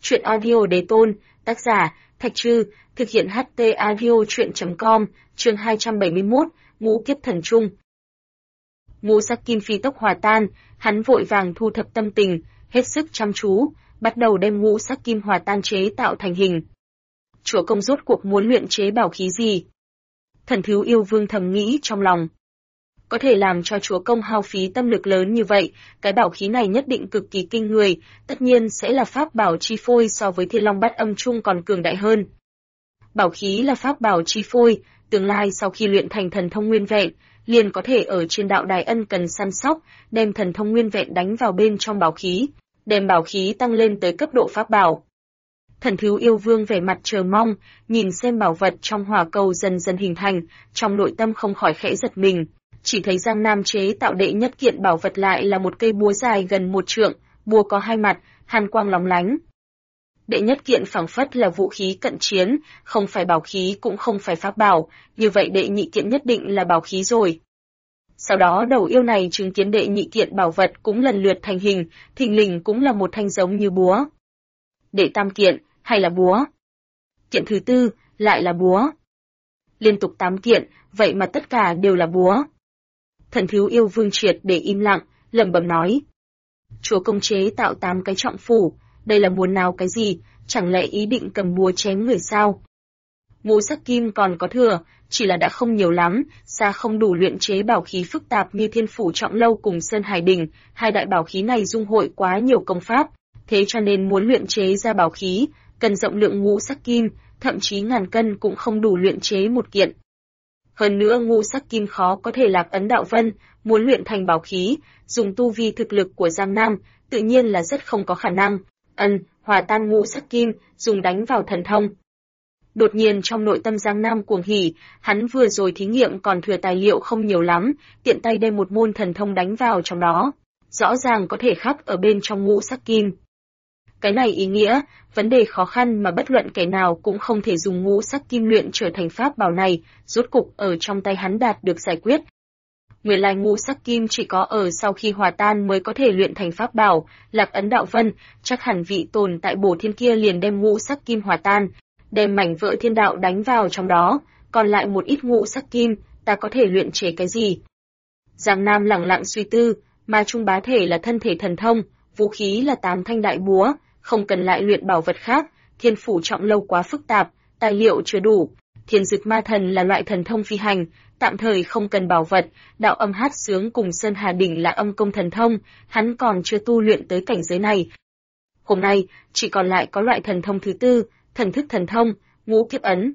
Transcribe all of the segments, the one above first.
Truyện audio đế tôn, tác giả, Thạch Trư, thực hiện HT audio truyện.com, chương 271, ngũ kiếp thần trung. Ngũ sắc kim phi tốc hòa tan, hắn vội vàng thu thập tâm tình, hết sức chăm chú, bắt đầu đem ngũ sắc kim hòa tan chế tạo thành hình. Chúa công rốt cuộc muốn luyện chế bảo khí gì? Thần Thiếu Yêu Vương thầm nghĩ trong lòng. Có thể làm cho chúa công hao phí tâm lực lớn như vậy, cái bảo khí này nhất định cực kỳ kinh người, tất nhiên sẽ là pháp bảo chi phôi so với Thiên Long Bát Âm Trung còn cường đại hơn. Bảo khí là pháp bảo chi phôi, tương lai sau khi luyện thành thần thông nguyên vẹn, liền có thể ở trên đạo đài ân cần săn sóc, đem thần thông nguyên vẹn đánh vào bên trong bảo khí, đem bảo khí tăng lên tới cấp độ pháp bảo. Thần Thiếu Yêu Vương vẻ mặt chờ mong, nhìn xem bảo vật trong hỏa cầu dần dần hình thành, trong nội tâm không khỏi khẽ giật mình. Chỉ thấy Giang Nam chế tạo đệ nhất kiện bảo vật lại là một cây búa dài gần 1 trượng, búa có 2 mặt, hàn quang lóng lánh. Đệ nhất kiện phảng phất là vũ khí cận chiến, không phải bảo khí cũng không phải pháp bảo, như vậy đệ nhị kiện nhất định là bảo khí rồi. Sau đó đầu yêu này chứng kiến đệ nhị kiện bảo vật cũng lần lượt thành hình, thình lình cũng là một thanh giống như búa. Đệ tam kiện, hay là búa. Kiện thứ tư, lại là búa. Liên tục 8 kiện, vậy mà tất cả đều là búa. Thần Thiếu Yêu Vương triệt để im lặng, lẩm bẩm nói. Chúa công chế tạo 8 cái trọng phủ, đây là muốn nào cái gì, chẳng lẽ ý định cầm búa chém người sao? Ngũ sắc kim còn có thừa, chỉ là đã không nhiều lắm, xa không đủ luyện chế bảo khí phức tạp như Thiên Phủ Trọng Lâu cùng Sơn Hải Đình, hai đại bảo khí này dung hội quá nhiều công pháp, thế cho nên muốn luyện chế ra bảo khí, cần rộng lượng ngũ sắc kim, thậm chí ngàn cân cũng không đủ luyện chế một kiện. Hơn nữa ngũ sắc kim khó có thể lạc ấn đạo vân, muốn luyện thành bảo khí, dùng tu vi thực lực của Giang Nam, tự nhiên là rất không có khả năng. Hòa tan ngũ sắc kim, dùng đánh vào thần thông. Đột nhiên trong nội tâm Giang Nam cuồng hỉ, hắn vừa rồi thí nghiệm còn thừa tài liệu không nhiều lắm, tiện tay đem một môn thần thông đánh vào trong đó. Rõ ràng có thể khắc ở bên trong ngũ sắc kim. Cái này ý nghĩa, vấn đề khó khăn mà bất luận kẻ nào cũng không thể dùng ngũ sắc kim luyện trở thành pháp bảo này, rốt cục ở trong tay hắn đạt được giải quyết. Nguyên lai ngũ sắc kim chỉ có ở sau khi hòa tan mới có thể luyện thành pháp bảo, Lạc Ấn Đạo Vân, chắc hẳn vị tồn tại Bổ Thiên kia liền đem ngũ sắc kim hòa tan, đem mảnh vỡ thiên đạo đánh vào trong đó, còn lại một ít ngũ sắc kim, ta có thể luyện chế cái gì? Giang Nam lẳng lặng suy tư, ma trung bá thể là thân thể thần thông, vũ khí là 8 thanh đại búa, không cần lại luyện bảo vật khác, Thiên Phủ Trọng Lâu quá phức tạp, tài liệu chưa đủ, Thiên Dực Ma Thần là loại thần thông phi hành, tạm thời không cần bảo vật, đạo âm hát sướng cùng Sơn Hà Đỉnh là âm công thần thông, hắn còn chưa tu luyện tới cảnh giới này. Hôm nay, chỉ còn lại có loại thần thông thứ tư, thần thức thần thông, ngũ kiếp ấn.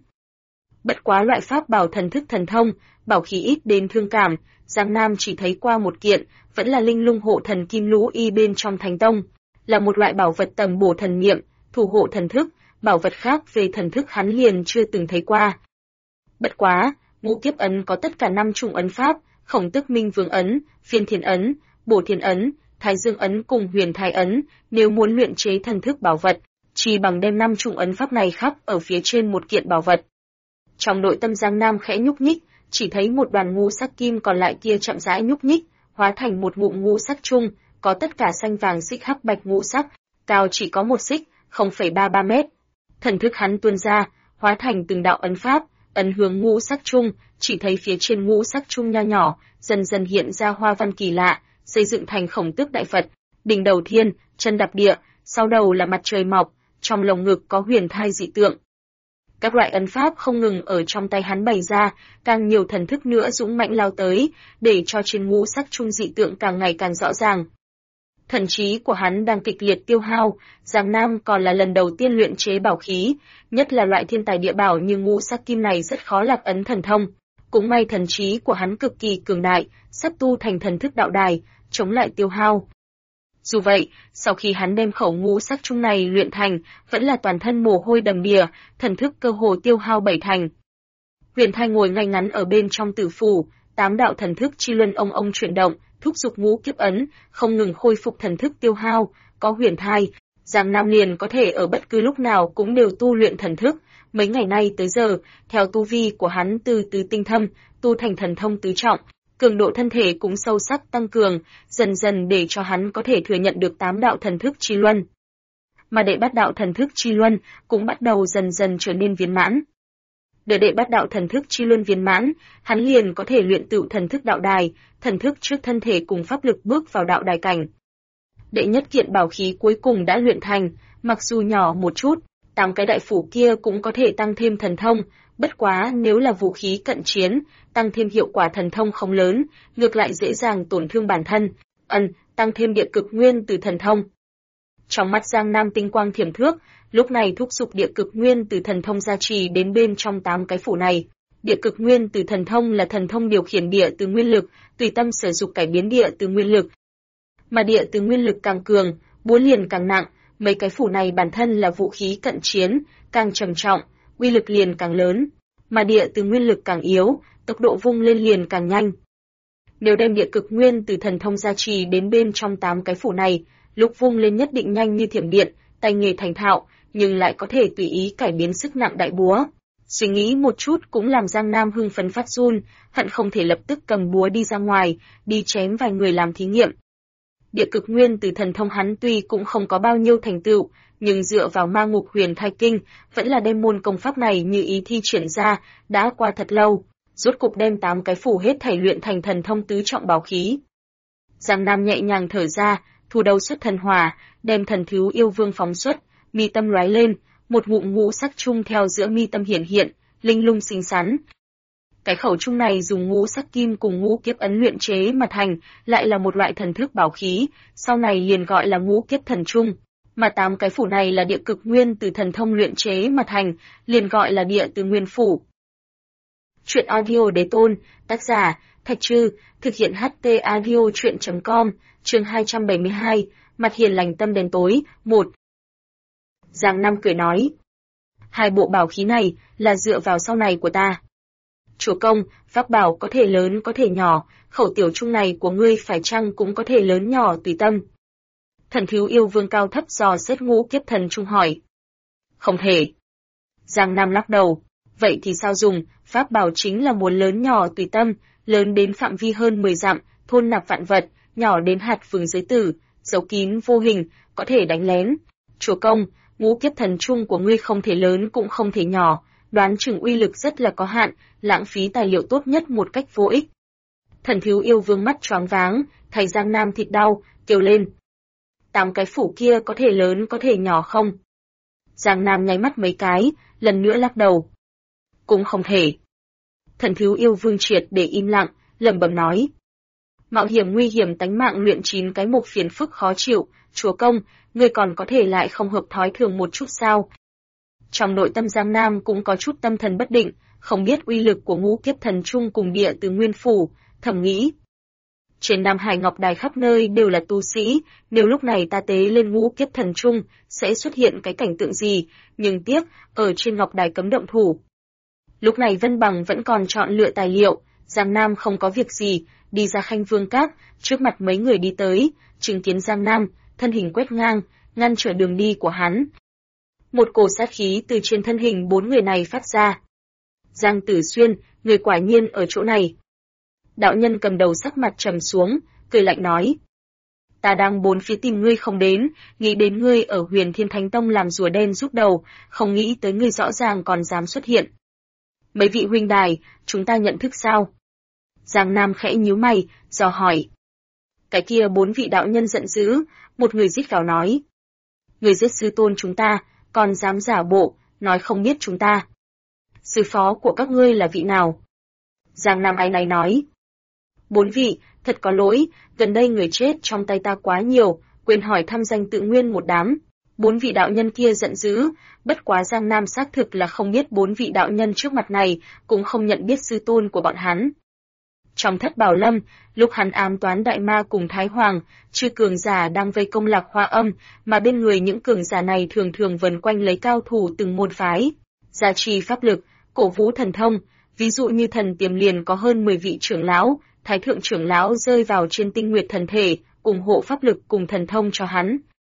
Bất quá loại pháp bảo thần thức thần thông, bảo khí ít đến thương cảm, Giang Nam chỉ thấy qua một kiện, vẫn là linh lung hộ thần kim lũ y bên trong thánh tông, là một loại bảo vật tầm bổ thần niệm, thủ hộ thần thức, bảo vật khác về thần thức hắn liền chưa từng thấy qua. Bất quá, ngũ kiếp ấn có tất cả 5 chủng ấn pháp, Khổng Tức Minh Vương ấn, Phiên Thiên ấn, Bổ Thiên ấn, Thái Dương ấn cùng Huyền Thái ấn, nếu muốn luyện chế thần thức bảo vật, chỉ bằng đem 5 chủng ấn pháp này khắc ở phía trên một kiện bảo vật. Trong nội tâm Giang Nam khẽ nhúc nhích, chỉ thấy một đoàn ngũ sắc kim còn lại kia chậm rãi nhúc nhích, hóa thành một ngụm ngũ sắc chung, có tất cả xanh vàng xích hắc bạch ngũ sắc, cao chỉ có 1 xích, 0,33 mét. Thần thức hắn tuôn ra, hóa thành từng đạo ấn pháp, ấn hướng ngũ sắc chung, chỉ thấy phía trên ngũ sắc chung nho nhỏ, dần dần hiện ra hoa văn kỳ lạ, xây dựng thành Khổng Tước Đại Phật, đỉnh đầu thiên, chân đạp địa, sau đầu là mặt trời mọc, trong lồng ngực có huyền thai dị tượng. Các loại ấn pháp không ngừng ở trong tay hắn bày ra, càng nhiều thần thức nữa dũng mãnh lao tới, để cho trên ngũ sắc chung dị tượng càng ngày càng rõ ràng. Thần trí của hắn đang kịch liệt tiêu hao, Giang Nam còn là lần đầu tiên luyện chế bảo khí, nhất là loại thiên tài địa bảo như ngũ sắc kim này rất khó lạc ấn thần thông. Cũng may thần trí của hắn cực kỳ cường đại, sắp tu thành thần thức đạo đài, chống lại tiêu hao. Dù vậy, sau khi hắn đem khẩu ngũ sắc chung này luyện thành, vẫn là toàn thân mồ hôi đầm đìa, thần thức cơ hồ tiêu hao 7 thành. Huyền Thai ngồi ngay ngắn ở bên trong tử phủ, 8 đạo thần thức chi luân ông chuyển động, thúc giục ngũ kiếp ấn, không ngừng khôi phục thần thức tiêu hao, có Huyền Thai, Giang Nam liền có thể ở bất cứ lúc nào cũng đều tu luyện thần thức. Mấy ngày nay tới giờ, theo tu vi của hắn từ từ tinh thâm, tu thành thần thông tứ trọng, cường độ thân thể cũng sâu sắc tăng cường, dần dần để cho hắn có thể thừa nhận được 8 đạo thần thức chi luân. mà đệ bát đạo thần thức chi luân cũng bắt đầu dần dần trở nên viên mãn. Để đệ bát đạo thần thức chi luân viên mãn, hắn liền có thể luyện tựu thần thức đạo đài, thần thức trước thân thể cùng pháp lực bước vào đạo đài cảnh. Đệ nhất kiện bảo khí cuối cùng đã luyện thành, mặc dù nhỏ một chút, 8 cái đại phủ kia cũng có thể tăng thêm thần thông, bất quá nếu là vũ khí cận chiến, tăng thêm hiệu quả thần thông không lớn, ngược lại dễ dàng tổn thương bản thân, tăng thêm địa cực nguyên từ thần thông. Trong mắt Giang Nam tinh quang thiểm thước, lúc này thúc giục địa cực nguyên từ thần thông gia trì đến bên trong 8 cái phủ này. Địa cực nguyên từ thần thông là thần thông điều khiển địa từ nguyên lực, tùy tâm sử dụng cải biến địa từ nguyên lực. Mà địa từ nguyên lực càng cường, búa liền càng nặng, mấy cái phủ này bản thân là vũ khí cận chiến, càng trầm trọng, uy lực liền càng lớn, mà địa từ nguyên lực càng yếu, tốc độ vung lên liền càng nhanh. Nếu đem địa cực nguyên từ thần thông gia trì đến bên trong 8 cái phủ này, lúc vung lên nhất định nhanh như thiểm điện, tay nghề thành thạo, nhưng lại có thể tùy ý cải biến sức nặng đại búa. Suy nghĩ một chút cũng làm Giang Nam hưng phấn phát run, hận không thể lập tức cầm búa đi ra ngoài, đi chém vài người làm thí nghiệm. Địa cực nguyên từ thần thông hắn tuy cũng không có bao nhiêu thành tựu, nhưng dựa vào ma ngục huyền thai kinh, vẫn là đem môn công pháp này như ý thi triển ra, đã qua thật lâu, rốt cục đem 8 cái phủ hết thảy luyện thành thần thông tứ trọng bảo khí. Giang Nam nhẹ nhàng thở ra, thu đầu xuất thần hỏa, đem thần thứ yêu vương phóng xuất, mi tâm lóe lên, một ngụm ngũ sắc chung theo giữa mi tâm hiển hiện, linh lung xinh xắn. Cái khẩu chung này dùng ngũ sắc kim cùng ngũ kiếp ấn luyện chế mà thành, lại là một loại thần thức bảo khí, sau này liền gọi là ngũ kiếp thần chung. Mà 8 cái phủ này là địa cực nguyên từ thần thông luyện chế mà thành, liền gọi là địa từ nguyên phủ. Truyện audio đế tôn, tác giả, Thạch Trư, thực hiện HT audio truyện.com, chương 272, mặt hiền lành tâm đen tối, 1. Giang Nam cười nói, 2 bộ bảo khí này là dựa vào sau này của ta. Chúa công, pháp bảo có thể lớn có thể nhỏ, khẩu tiểu chung này của ngươi phải chăng cũng có thể lớn nhỏ tùy tâm. Thần thiếu yêu vương cao thấp dò xét ngũ kiếp thần trung hỏi. Không thể. Giang Nam lắc đầu, vậy thì sao dùng, pháp bảo chính là muốn lớn nhỏ tùy tâm, lớn đến phạm vi hơn 10 dặm, thôn nạp vạn vật, nhỏ đến hạt phường giới tử, giấu kín vô hình, có thể đánh lén. Chúa công, ngũ kiếp thần trung của ngươi không thể lớn cũng không thể nhỏ, đoán chừng uy lực rất là có hạn, lãng phí tài liệu tốt nhất một cách vô ích. Thần thiếu yêu vương mắt choáng váng, thấy Giang Nam thịt đau, kêu lên. 8 cái phủ kia có thể lớn có thể nhỏ không? Giang Nam nháy mắt mấy cái, lần nữa lắc đầu. Cũng không thể. Thần thiếu yêu vương triệt để im lặng, lẩm bẩm nói. Mạo hiểm nguy hiểm tánh mạng luyện 9 cái mục phiền phức khó chịu, chúa công, ngươi còn có thể lại không hợp thói thường một chút sao? Trong nội tâm Giang Nam cũng có chút tâm thần bất định, không biết uy lực của ngũ kiếp thần trung cùng địa từ nguyên phủ, thầm nghĩ. Trên Nam Hải Ngọc Đài khắp nơi đều là tu sĩ, nếu lúc này ta tế lên ngũ kiếp thần trung, sẽ xuất hiện cái cảnh tượng gì, nhưng tiếc, ở trên Ngọc Đài cấm động thủ. Lúc này Vân Bằng vẫn còn chọn lựa tài liệu, Giang Nam không có việc gì, đi ra Khanh Vương Các, trước mặt mấy người đi tới, chứng kiến Giang Nam, thân hình quét ngang, ngăn trở đường đi của hắn. Một cổ sát khí từ trên thân hình 4 người này phát ra. Giang Tử Xuyên, người quả nhiên ở chỗ này. Đạo nhân cầm đầu sắc mặt trầm xuống, cười lạnh nói. Ta đang bốn phía tìm ngươi không đến, nghĩ đến ngươi ở Huyền Thiên Thánh Tông làm rùa đen rút đầu, không nghĩ tới ngươi rõ ràng còn dám xuất hiện. Mấy vị huynh đài, chúng ta nhận thức sao? Giang Nam khẽ nhíu mày, dò hỏi. Cái kia 4 vị đạo nhân giận dữ, một người rít gào nói. Người giết sư tôn chúng ta, còn dám giả bộ, nói không biết chúng ta. Sư phó của các ngươi là vị nào? Giang Nam áy náy nói. 4 vị, thật có lỗi, gần đây người chết trong tay ta quá nhiều, quên hỏi thăm danh tự nguyên một đám. 4 vị đạo nhân kia giận dữ, bất quá Giang Nam xác thực là không biết 4 vị đạo nhân trước mặt này, cũng không nhận biết sư tôn của bọn hắn. Trong Thất Bảo Lâm, lúc hắn ám toán đại ma cùng Thái Hoàng, chư cường giả đang vây công Lạc Hoa Âm, mà bên người những cường giả này thường thường vần quanh lấy cao thủ từng môn phái, gia trì pháp lực, cổ vũ thần thông, ví dụ như thần Tiềm liền có hơn 10 vị trưởng lão, Thái thượng trưởng lão rơi vào trên Tinh Nguyệt thần thể, ủng hộ pháp lực cùng thần thông cho hắn.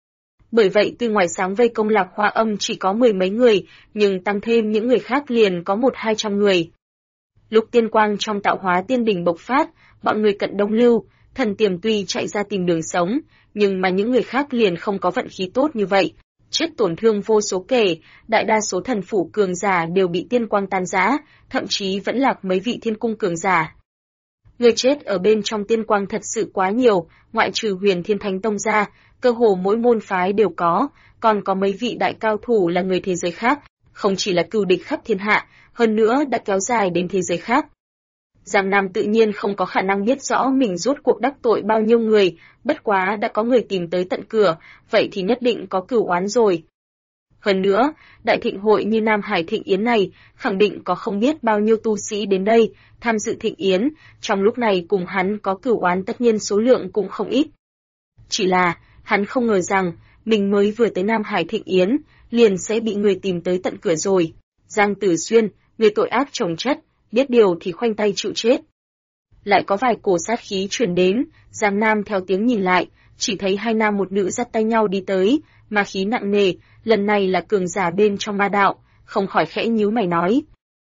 Bởi vậy tuy ngoài sáng vây công Lạc Hoa Âm chỉ có 10 mấy người, nhưng tăng thêm những người khác liền có 100-200 người. Lúc tiên quang trong tạo hóa tiên đỉnh bộc phát, bọn người cận đông lưu, thần Tiềm tuy chạy ra tìm đường sống, nhưng mà những người khác liền không có vận khí tốt như vậy. chết tổn thương vô số kể, đại đa số thần phủ cường giả đều bị tiên quang tan rã, thậm chí vẫn lạc mấy vị thiên cung cường giả. Người chết ở bên trong tiên quang thật sự quá nhiều, ngoại trừ Huyền Thiên Thánh Tông ra, cơ hồ mỗi môn phái đều có, còn có mấy vị đại cao thủ là người thế giới khác, không chỉ là cừu địch khắp thiên hạ, hơn nữa đã kéo dài đến thế giới khác. Giang Nam tự nhiên không có khả năng biết rõ mình rốt cuộc đắc tội bao nhiêu người, bất quá đã có người tìm tới tận cửa, vậy thì nhất định có cửu oán rồi. Hơn nữa, đại thịnh hội như Nam Hải Thịnh Yến này, khẳng định có không biết bao nhiêu tu sĩ đến đây, tham dự thịnh yến, trong lúc này cùng hắn có cửu oán tất nhiên số lượng cũng không ít. Chỉ là, hắn không ngờ rằng, mình mới vừa tới Nam Hải Thịnh Yến, liền sẽ bị người tìm tới tận cửa rồi. Giang Tử Xuyên, người tội ác chồng chất, biết điều thì khoanh tay chịu chết. Lại có vài cổ sát khí truyền đến, Giang Nam theo tiếng nhìn lại, chỉ thấy hai nam một nữ dắt tay nhau đi tới, ma khí nặng nề, lần này là cường giả bên trong ma đạo, không khỏi khẽ nhíu mày nói.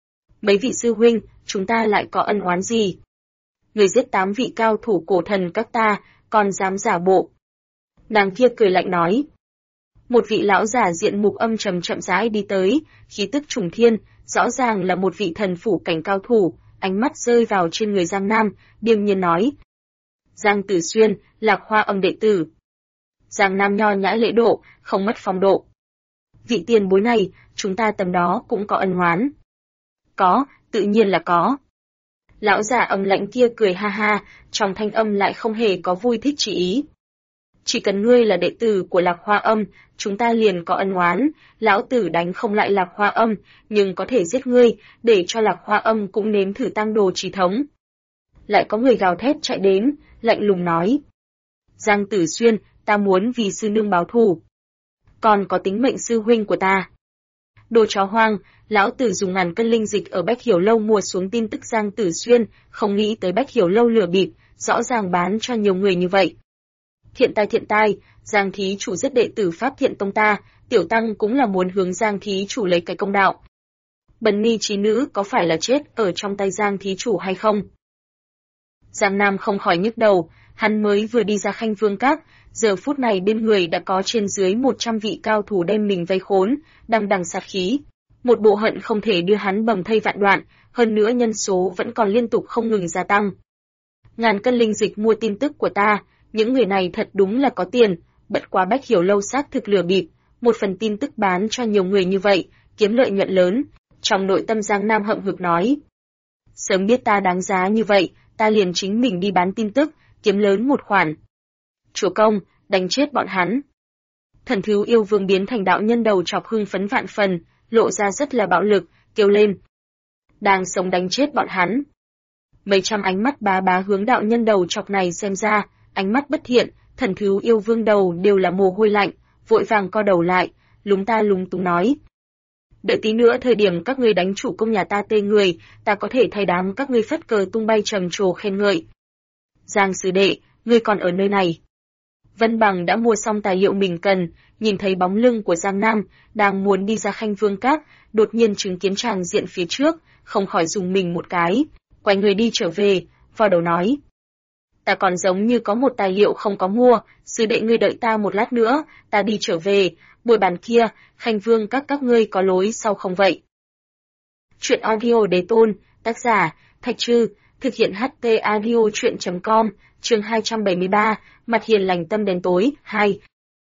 Mấy vị sư huynh, chúng ta lại có ân oán gì? Người giết 8 vị cao thủ cổ thần các ta, còn dám giả bộ. Nàng kia cười lạnh nói. Một vị lão giả diện mục âm trầm chậm rãi đi tới, khí tức trùng thiên, rõ ràng là một vị thần phủ cảnh cao thủ, ánh mắt rơi vào trên người Giang Nam, điềm nhiên nói. Giang Tử Xuyên, Lạc Hoa Âm đệ tử. Giang Nam nho nhã lễ độ, không mất phong độ. Vị tiền bối này, chúng ta tầm đó cũng có ân oán. Có, tự nhiên là có. Lão giả âm lãnh kia cười ha ha, trong thanh âm lại không hề có vui thích chỉ ý. Chỉ cần ngươi là đệ tử của Lạc Hoa Âm, chúng ta liền có ân oán, lão tử đánh không lại Lạc Hoa Âm, nhưng có thể giết ngươi, để cho Lạc Hoa Âm cũng nếm thử tăng đồ chí thống. Lại có người gào thét chạy đến, lạnh lùng nói. Giang Tử Xuyên, ta muốn vì sư nương báo thù. Còn có tính mệnh sư huynh của ta. Đồ chó hoang, lão tử dùng ngàn cân linh dịch ở Bách Hiểu Lâu mua xuống tin tức Giang Tử Xuyên, không nghĩ tới Bách Hiểu Lâu lừa bịp, rõ ràng bán cho nhiều người như vậy. Thiện tai, Giang thí chủ giết đệ tử Pháp Thiện Tông ta, tiểu tăng cũng là muốn hướng Giang thí chủ lấy cái công đạo. Bần ni trí nữ có phải là chết ở trong tay Giang thí chủ hay không? Giang Nam không khỏi nhức đầu, hắn mới vừa đi ra Khanh Vương Các, giờ phút này bên người đã có trên dưới 100 vị cao thủ đem mình vây khốn, đằng đằng sát khí. Một bộ hận không thể đưa hắn bầm thây vạn đoạn, hơn nữa nhân số vẫn còn liên tục không ngừng gia tăng. Ngàn cân linh dịch mua tin tức của ta, những người này thật đúng là có tiền, bất quá Bách Hiểu Lâu xác thực lừa bịp, một phần tin tức bán cho nhiều người như vậy, kiếm lợi nhuận lớn. Trong nội tâm Giang Nam hậm hực nói. Sớm biết ta đáng giá như vậy, ta liền chính mình đi bán tin tức, kiếm lớn một khoản. Chúa công, đánh chết bọn hắn. Thần Thiếu Yêu Vương biến thành đạo nhân đầu chọc hưng phấn vạn phần, lộ ra rất là bạo lực, kêu lên. Đang sống đánh chết bọn hắn. Mấy trăm ánh mắt bá bá hướng đạo nhân đầu chọc này xem ra, ánh mắt bất thiện, Thần Thiếu Yêu Vương đầu đều là mồ hôi lạnh, vội vàng co đầu lại, lúng ta lúng túng nói. Đợi tí nữa thời điểm các ngươi đánh chủ công nhà ta tê người, ta có thể thay đám các ngươi phất cờ tung bay trầm trồ khen ngợi. Giang sư đệ, ngươi còn ở nơi này. Vân Bằng đã mua xong tài liệu mình cần, nhìn thấy bóng lưng của Giang Nam, đang muốn đi ra Khanh Vương Các, đột nhiên chứng kiến tràng diện phía trước, không khỏi dùng mình một cái, quay người đi trở về, vào đầu nói. Ta còn giống như có một tài liệu không có mua, sư đệ ngươi đợi ta một lát nữa, ta đi trở về, buổi bàn kia, Khanh Vương các ngươi có lối sau không vậy? Chuyện audio đề tôn, tác giả, Thạch Trư, thực hiện HT audio chuyện.com, chương 273, mặt hiền lành tâm đen tối, 2.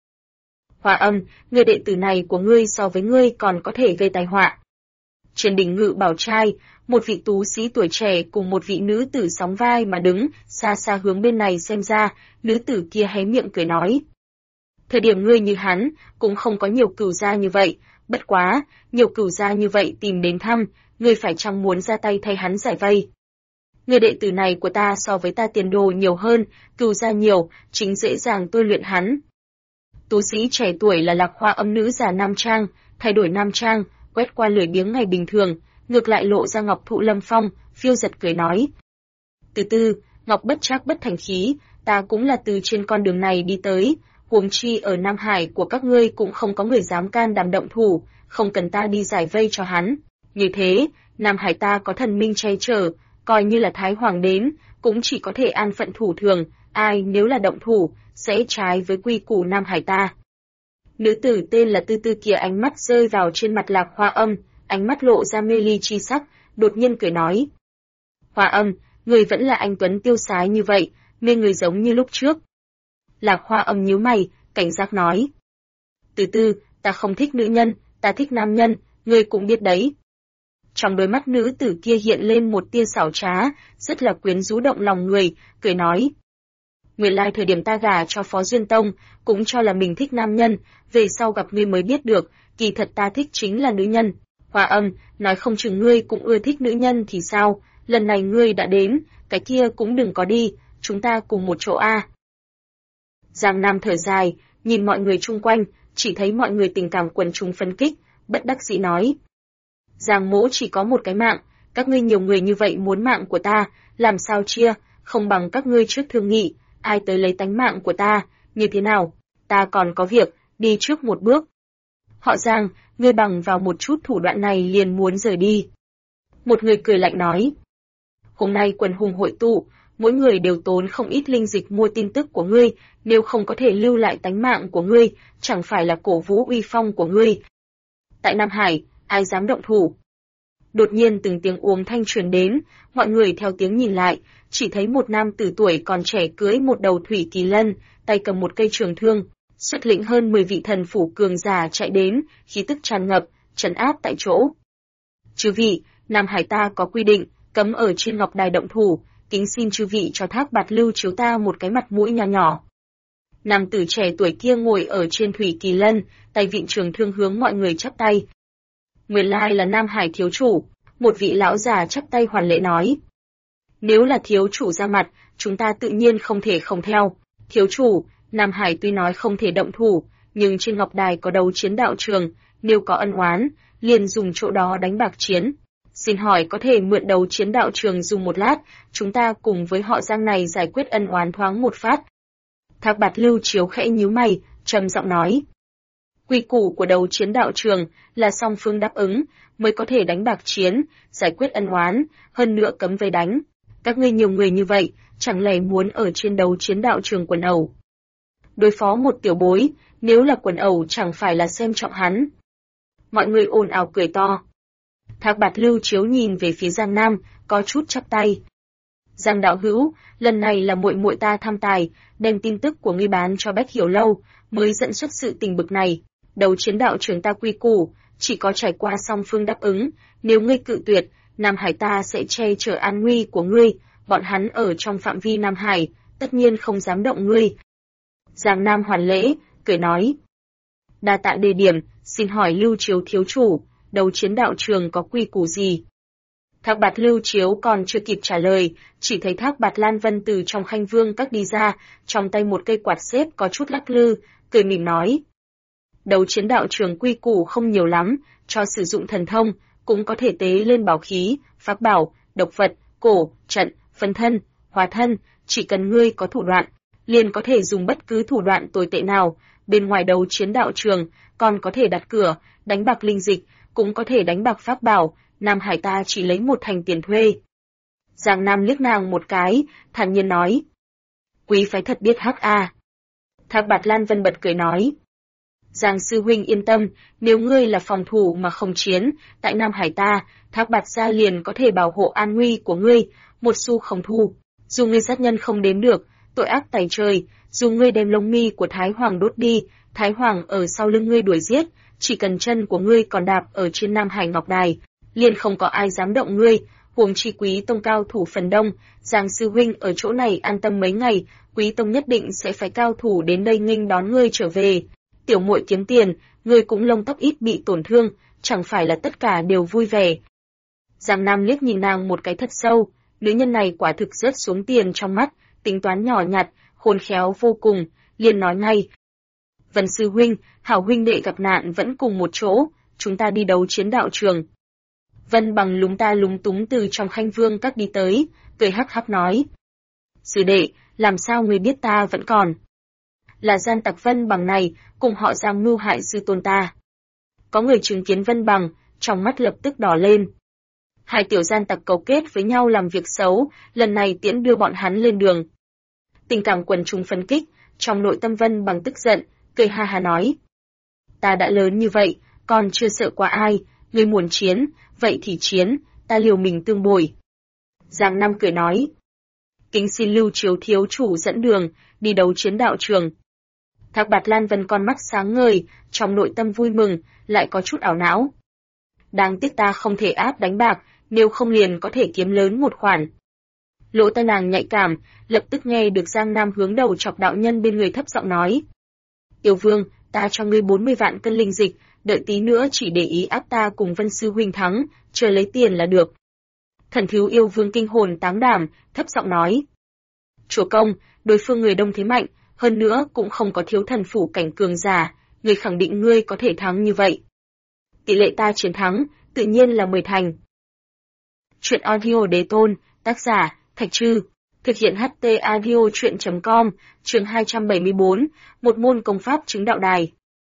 Hoa Âm, người đệ tử này của ngươi so với ngươi còn có thể gây tai họa. Trên đỉnh Ngự Bảo Trai, một vị tú sĩ tuổi trẻ cùng một vị nữ tử sóng vai mà đứng, xa xa hướng bên này xem ra, nữ tử kia hé miệng cười nói. Thời điểm ngươi như hắn, cũng không có nhiều cửu gia như vậy, bất quá, nhiều cửu gia như vậy tìm đến thăm, ngươi phải chăng muốn ra tay thay hắn giải vây. Người đệ tử này của ta so với ta tiền đồ nhiều hơn, cửu gia nhiều, chính dễ dàng tôi luyện hắn. Tú sĩ trẻ tuổi là Lạc Hoa Âm nữ già nam trang, thay đổi nam trang, quét qua lười biếng ngày bình thường, ngược lại lộ ra Ngọc Thụ Lâm Phong, phiêu giật cười nói. Từ từ, Ngọc bất trác bất thành khí, ta cũng là từ trên con đường này đi tới, huống chi ở Nam Hải của các ngươi cũng không có người dám can đảm động thủ, không cần ta đi giải vây cho hắn. Như thế, Nam Hải ta có thần minh che chở, coi như là Thái Hoàng đến, cũng chỉ có thể an phận thủ thường, ai nếu là động thủ, sẽ trái với quy củ Nam Hải ta. Nữ tử tên là Tư Tư kia ánh mắt rơi vào trên mặt Lạc Hoa Âm, ánh mắt lộ ra mê ly chi sắc, đột nhiên cười nói. Hoa Âm, người vẫn là anh tuấn tiêu sái như vậy, mê người giống như lúc trước. Lạc Hoa Âm nhíu mày, cảnh giác nói. Từ từ, ta không thích nữ nhân, ta thích nam nhân, ngươi cũng biết đấy. Trong đôi mắt nữ tử kia hiện lên một tia xảo trá, rất là quyến rũ động lòng người, cười nói. Nguyên lai thời điểm ta gả cho Phó Duyên Tông, cũng cho là mình thích nam nhân, về sau gặp ngươi mới biết được, kỳ thật ta thích chính là nữ nhân. Hoa Âm, nói không chừng ngươi cũng ưa thích nữ nhân thì sao, lần này ngươi đã đến, cái kia cũng đừng có đi, chúng ta cùng một chỗ a. Giang Nam thở dài, nhìn mọi người chung quanh, chỉ thấy mọi người tình cảm quần chúng phấn kích, bất đắc dĩ nói. Giang mỗ chỉ có một cái mạng, các ngươi nhiều người như vậy muốn mạng của ta, làm sao chia, không bằng các ngươi trước thương nghị, ai tới lấy tánh mạng của ta, như thế nào, ta còn có việc, đi trước một bước. Họ Giang, ngươi bằng vào một chút thủ đoạn này liền muốn rời đi. Một người cười lạnh nói. Hôm nay quần hùng hội tụ, mỗi người đều tốn không ít linh dịch mua tin tức của ngươi, nếu không có thể lưu lại tánh mạng của ngươi, chẳng phải là cổ vũ uy phong của ngươi. Tại Nam Hải, ai dám động thủ? Đột nhiên từng tiếng uống thanh truyền đến, mọi người theo tiếng nhìn lại, chỉ thấy một nam tử tuổi còn trẻ cưỡi một đầu thủy kỳ lân, tay cầm một cây trường thương, xuất lĩnh hơn 10 vị thần phủ cường giả chạy đến, khí tức tràn ngập, trấn áp tại chỗ. Chư vị, Nam Hải ta có quy định, cấm ở trên ngọc đài động thủ, kính xin chư vị cho Thác Bạt Lưu chiếu ta một cái mặt mũi nho nhỏ. Nam tử trẻ tuổi kia ngồi ở trên thủy kỳ lân, tay vịn trường thương hướng mọi người chắp tay. Nguyên lai là Nam Hải thiếu chủ, một vị lão già chắp tay hoàn lễ nói. Nếu là thiếu chủ ra mặt, chúng ta tự nhiên không thể không theo. Thiếu chủ, Nam Hải tuy nói không thể động thủ, nhưng trên ngọc đài có đấu chiến đạo trường, nếu có ân oán, liền dùng chỗ đó đánh bạc chiến. Xin hỏi có thể mượn đấu chiến đạo trường dùng một lát, chúng ta cùng với họ Giang này giải quyết ân oán thoáng một phát. Thác Bạt Lưu chiếu khẽ nhíu mày, trầm giọng nói. Quy củ của đấu chiến đạo trường là song phương đáp ứng, mới có thể đánh bạc chiến, giải quyết ân oán, hơn nữa cấm vây đánh. Các ngươi nhiều người như vậy, chẳng lẽ muốn ở trên đấu chiến đạo trường quần ẩu? Đối phó một tiểu bối, nếu là quần ẩu chẳng phải là xem trọng hắn. Mọi người ồn ào cười to. Thác Bạt Lưu chiếu nhìn về phía Giang Nam, có chút chắp tay. Giang đạo hữu, lần này là muội muội ta tham tài, đem tin tức của ngươi bán cho Bách Hiểu Lâu, mới dẫn xuất sự tình bực này. Đấu chiến đạo trường ta quy củ, chỉ có trải qua song phương đáp ứng, nếu ngươi cự tuyệt, Nam Hải ta sẽ che chở an nguy của ngươi, bọn hắn ở trong phạm vi Nam Hải, tất nhiên không dám động ngươi. Giang Nam hoàn lễ, cười nói. Đa tạ đề điểm, xin hỏi Lưu Chiếu thiếu chủ, đấu chiến đạo trường có quy củ gì? Thác Bạt Lưu Chiếu còn chưa kịp trả lời, chỉ thấy Thác Bạt Lan Vân từ trong khanh vương các đi ra, trong tay một cây quạt xếp có chút lắc lư, cười mỉm nói. Đấu chiến đạo trường quy củ không nhiều lắm, cho sử dụng thần thông, cũng có thể tế lên bảo khí, pháp bảo, độc vật, cổ, trận, phân thân, hóa thân, chỉ cần ngươi có thủ đoạn, liền có thể dùng bất cứ thủ đoạn tồi tệ nào, bên ngoài đấu chiến đạo trường, còn có thể đặt cửa, đánh bạc linh dịch, cũng có thể đánh bạc pháp bảo, Nam Hải ta chỉ lấy một thành tiền thuê. Giang Nam liếc nàng một cái, thản nhiên nói. Quý phái thật biết hắc a. Thác Bạt Lan Vân bật cười nói. Giang sư huynh yên tâm, nếu ngươi là phòng thủ mà không chiến, tại Nam Hải ta, Thác Bạt gia liền có thể bảo hộ an nguy của ngươi, một xu không thu. Dù ngươi sát nhân không đếm được, tội ác tày trời, dù ngươi đem lông mi của Thái Hoàng đốt đi, Thái Hoàng ở sau lưng ngươi đuổi giết, chỉ cần chân của ngươi còn đạp ở trên Nam Hải Ngọc Đài, liền không có ai dám động ngươi, huống chi Quý Tông cao thủ phần đông, Giang sư huynh ở chỗ này an tâm mấy ngày, Quý Tông nhất định sẽ phải cao thủ đến đây nghênh đón ngươi trở về. Tiểu muội kiếm tiền, ngươi cũng lông tóc ít bị tổn thương, chẳng phải là tất cả đều vui vẻ. Giang Nam liếc nhìn nàng một cái thật sâu, nữ nhân này quả thực rớt xuống tiền trong mắt, tính toán nhỏ nhặt, khôn khéo vô cùng, liền nói ngay. Vân sư huynh, hảo huynh đệ gặp nạn vẫn cùng một chỗ, chúng ta đi đấu chiến đạo trường. Vân Bằng lúng ta lúng túng từ trong khanh vương các đi tới, cười hắc hắc nói. Sư đệ, làm sao ngươi biết ta vẫn còn? Là gian tặc Vân Bằng này, cùng họ Giang mưu hại sư tôn ta. Có người chứng kiến Vân Bằng, trong mắt lập tức đỏ lên. Hai tiểu gian tặc cấu kết với nhau làm việc xấu, lần này tiễn đưa bọn hắn lên đường. Tình cảm quần chúng phấn kích, trong nội tâm Vân Bằng tức giận, cười ha ha nói. Ta đã lớn như vậy, còn chưa sợ qua ai, ngươi muốn chiến, vậy thì chiến, ta liều mình tương bồi. Giang Nam cười nói. Kính xin Lưu Chiếu thiếu chủ dẫn đường, đi đấu chiến đạo trường. Thác Bạt Lan Vân con mắt sáng ngời, trong nội tâm vui mừng, lại có chút ảo não. Đáng tiếc ta không thể áp đánh bạc, nếu không liền có thể kiếm lớn một khoản. Lỗ tai nàng nhạy cảm, lập tức nghe được Giang Nam hướng đầu chọc đạo nhân bên người thấp giọng nói. Yêu vương, ta cho ngươi 40 vạn cân linh dịch, đợi tí nữa chỉ để ý áp ta cùng Vân Sư huynh thắng, chờ lấy tiền là được. Thần thiếu yêu vương kinh hồn táng đảm, thấp giọng nói. Chúa công, đối phương người đông thế mạnh, hơn nữa cũng không có thiếu thần phủ cảnh cường giả, người khẳng định ngươi có thể thắng như vậy. Tỷ lệ ta chiến thắng, tự nhiên là 10 thành. Chuyện audio đế tôn, tác giả, Thạch Trư, thực hiện HT audio chuyện.com, chương 274, một môn công pháp chứng đạo đài.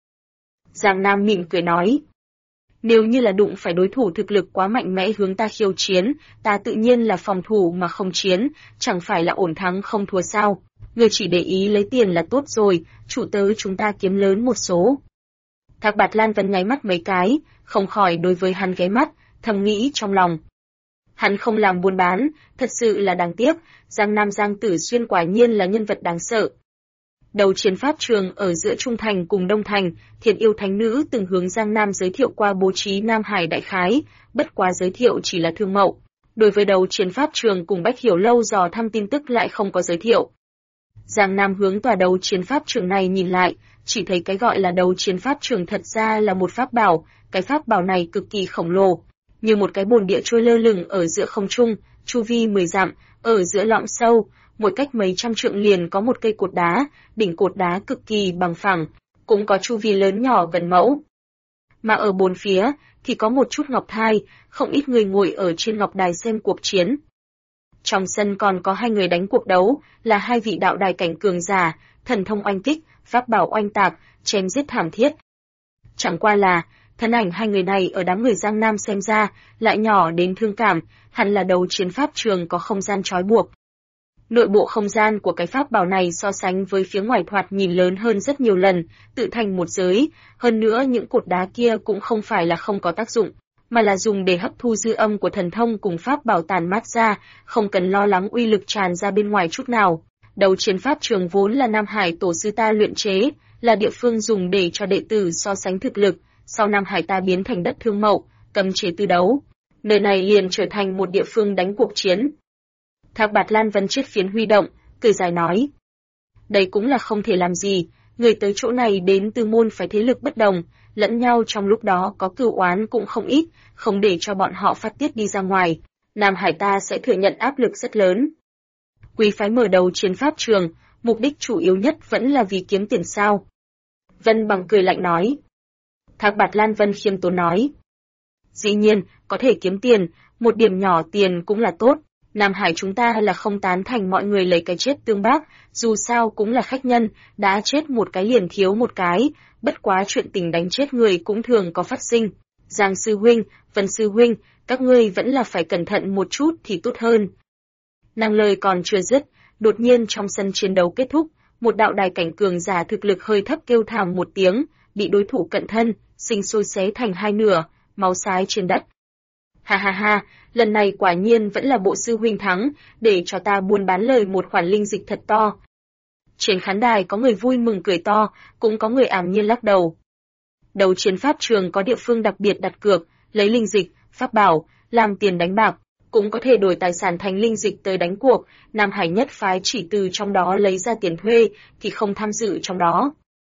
Giang Nam mỉm cười nói. Nếu như là đụng phải đối thủ thực lực quá mạnh mẽ hướng ta khiêu chiến, ta tự nhiên là phòng thủ mà không chiến, chẳng phải là ổn thắng không thua sao. Người chỉ để ý lấy tiền là tốt rồi, chủ tớ chúng ta kiếm lớn một số. Thác Bạt Lan Vân nháy mắt mấy cái, không khỏi đối với hắn ghé mắt, thầm nghĩ trong lòng. Hắn không làm buôn bán, thật sự là đáng tiếc, Giang Nam Giang Tử Xuyên quả nhiên là nhân vật đáng sợ. Đầu chiến pháp trường ở giữa Trung Thành cùng Đông Thành, Thiền Yêu Thánh Nữ từng hướng Giang Nam giới thiệu qua bố trí Nam Hải đại khái, bất quá giới thiệu chỉ là thương mậu. Đối với đầu chiến pháp trường cùng Bách Hiểu Lâu dò thăm tin tức lại không có giới thiệu. Giang Nam hướng tòa đầu chiến pháp trường này nhìn lại, chỉ thấy cái gọi là đầu chiến pháp trường thật ra là một pháp bảo, cái pháp bảo này cực kỳ khổng lồ, như một cái bồn địa trôi lơ lửng ở giữa không trung, chu vi 10 dặm, ở giữa lõm sâu, mỗi cách mấy trăm trượng liền có một cây cột đá, đỉnh cột đá cực kỳ bằng phẳng, cũng có chu vi lớn nhỏ gần mẫu. Mà ở bốn phía thì có một chút ngọc thai, không ít người ngồi ở trên ngọc đài xem cuộc chiến. Trong sân còn có 2 người đánh cuộc đấu, là 2 vị đạo đài cảnh cường giả, thần thông oanh kích, pháp bảo oanh tạc, chém giết thảm thiết. Chẳng qua là, thân ảnh 2 người này ở đám người Giang Nam xem ra, lại nhỏ đến thương cảm, hẳn là đầu chiến pháp trường có không gian trói buộc. Nội bộ không gian của cái pháp bảo này so sánh với phía ngoài thoạt nhìn lớn hơn rất nhiều lần, tự thành một giới, hơn nữa những cột đá kia cũng không phải là không có tác dụng, mà là dùng để hấp thu dư âm của thần thông cùng pháp bảo tàn mát ra, không cần lo lắng uy lực tràn ra bên ngoài chút nào. Đầu chiến pháp trường vốn là Nam Hải tổ sư ta luyện chế, là địa phương dùng để cho đệ tử so sánh thực lực, sau Nam Hải ta biến thành đất thương mậu, cấm chế tư đấu. Nơi này liền trở thành một địa phương đánh cuộc chiến. Thác Bạt Lan Vân chiết phiến huy động, cười dài nói. Đây cũng là không thể làm gì, người tới chỗ này đến từ môn phái thế lực bất đồng, lẫn nhau trong lúc đó có cừu oán cũng không ít, không để cho bọn họ phát tiết đi ra ngoài, Nam Hải ta sẽ thừa nhận áp lực rất lớn. Quý phái mở đầu chiến pháp trường, mục đích chủ yếu nhất vẫn là vì kiếm tiền sao? Vân Bằng cười lạnh nói. Thác Bạt Lan Vân khiêm tốn nói. Dĩ nhiên, có thể kiếm tiền, một điểm nhỏ tiền cũng là tốt. Nam Hải chúng ta là không tán thành mọi người lấy cái chết tương bác, dù sao cũng là khách nhân, đã chết một cái liền thiếu một cái, bất quá chuyện tình đánh chết người cũng thường có phát sinh. Giang sư huynh, Vân sư huynh, các ngươi vẫn là phải cẩn thận một chút thì tốt hơn. Nàng lời còn chưa dứt, đột nhiên trong sân chiến đấu kết thúc, một đạo đài cảnh cường giả thực lực hơi thấp kêu thảm một tiếng, bị đối thủ cận thân, sinh sôi xé thành 2 nửa, máu xái trên đất. Ha ha ha, lần này quả nhiên vẫn là bộ sư huynh thắng, để cho ta buôn bán lời một khoản linh dịch thật to. Trên khán đài có người vui mừng cười to, cũng có người ảm nhiên lắc đầu. Đầu chiến pháp trường có địa phương đặc biệt đặt cược, lấy linh dịch, pháp bảo, làm tiền đánh bạc, cũng có thể đổi tài sản thành linh dịch tới đánh cuộc, Nam Hải nhất phái chỉ từ trong đó lấy ra tiền thuê, thì không tham dự trong đó.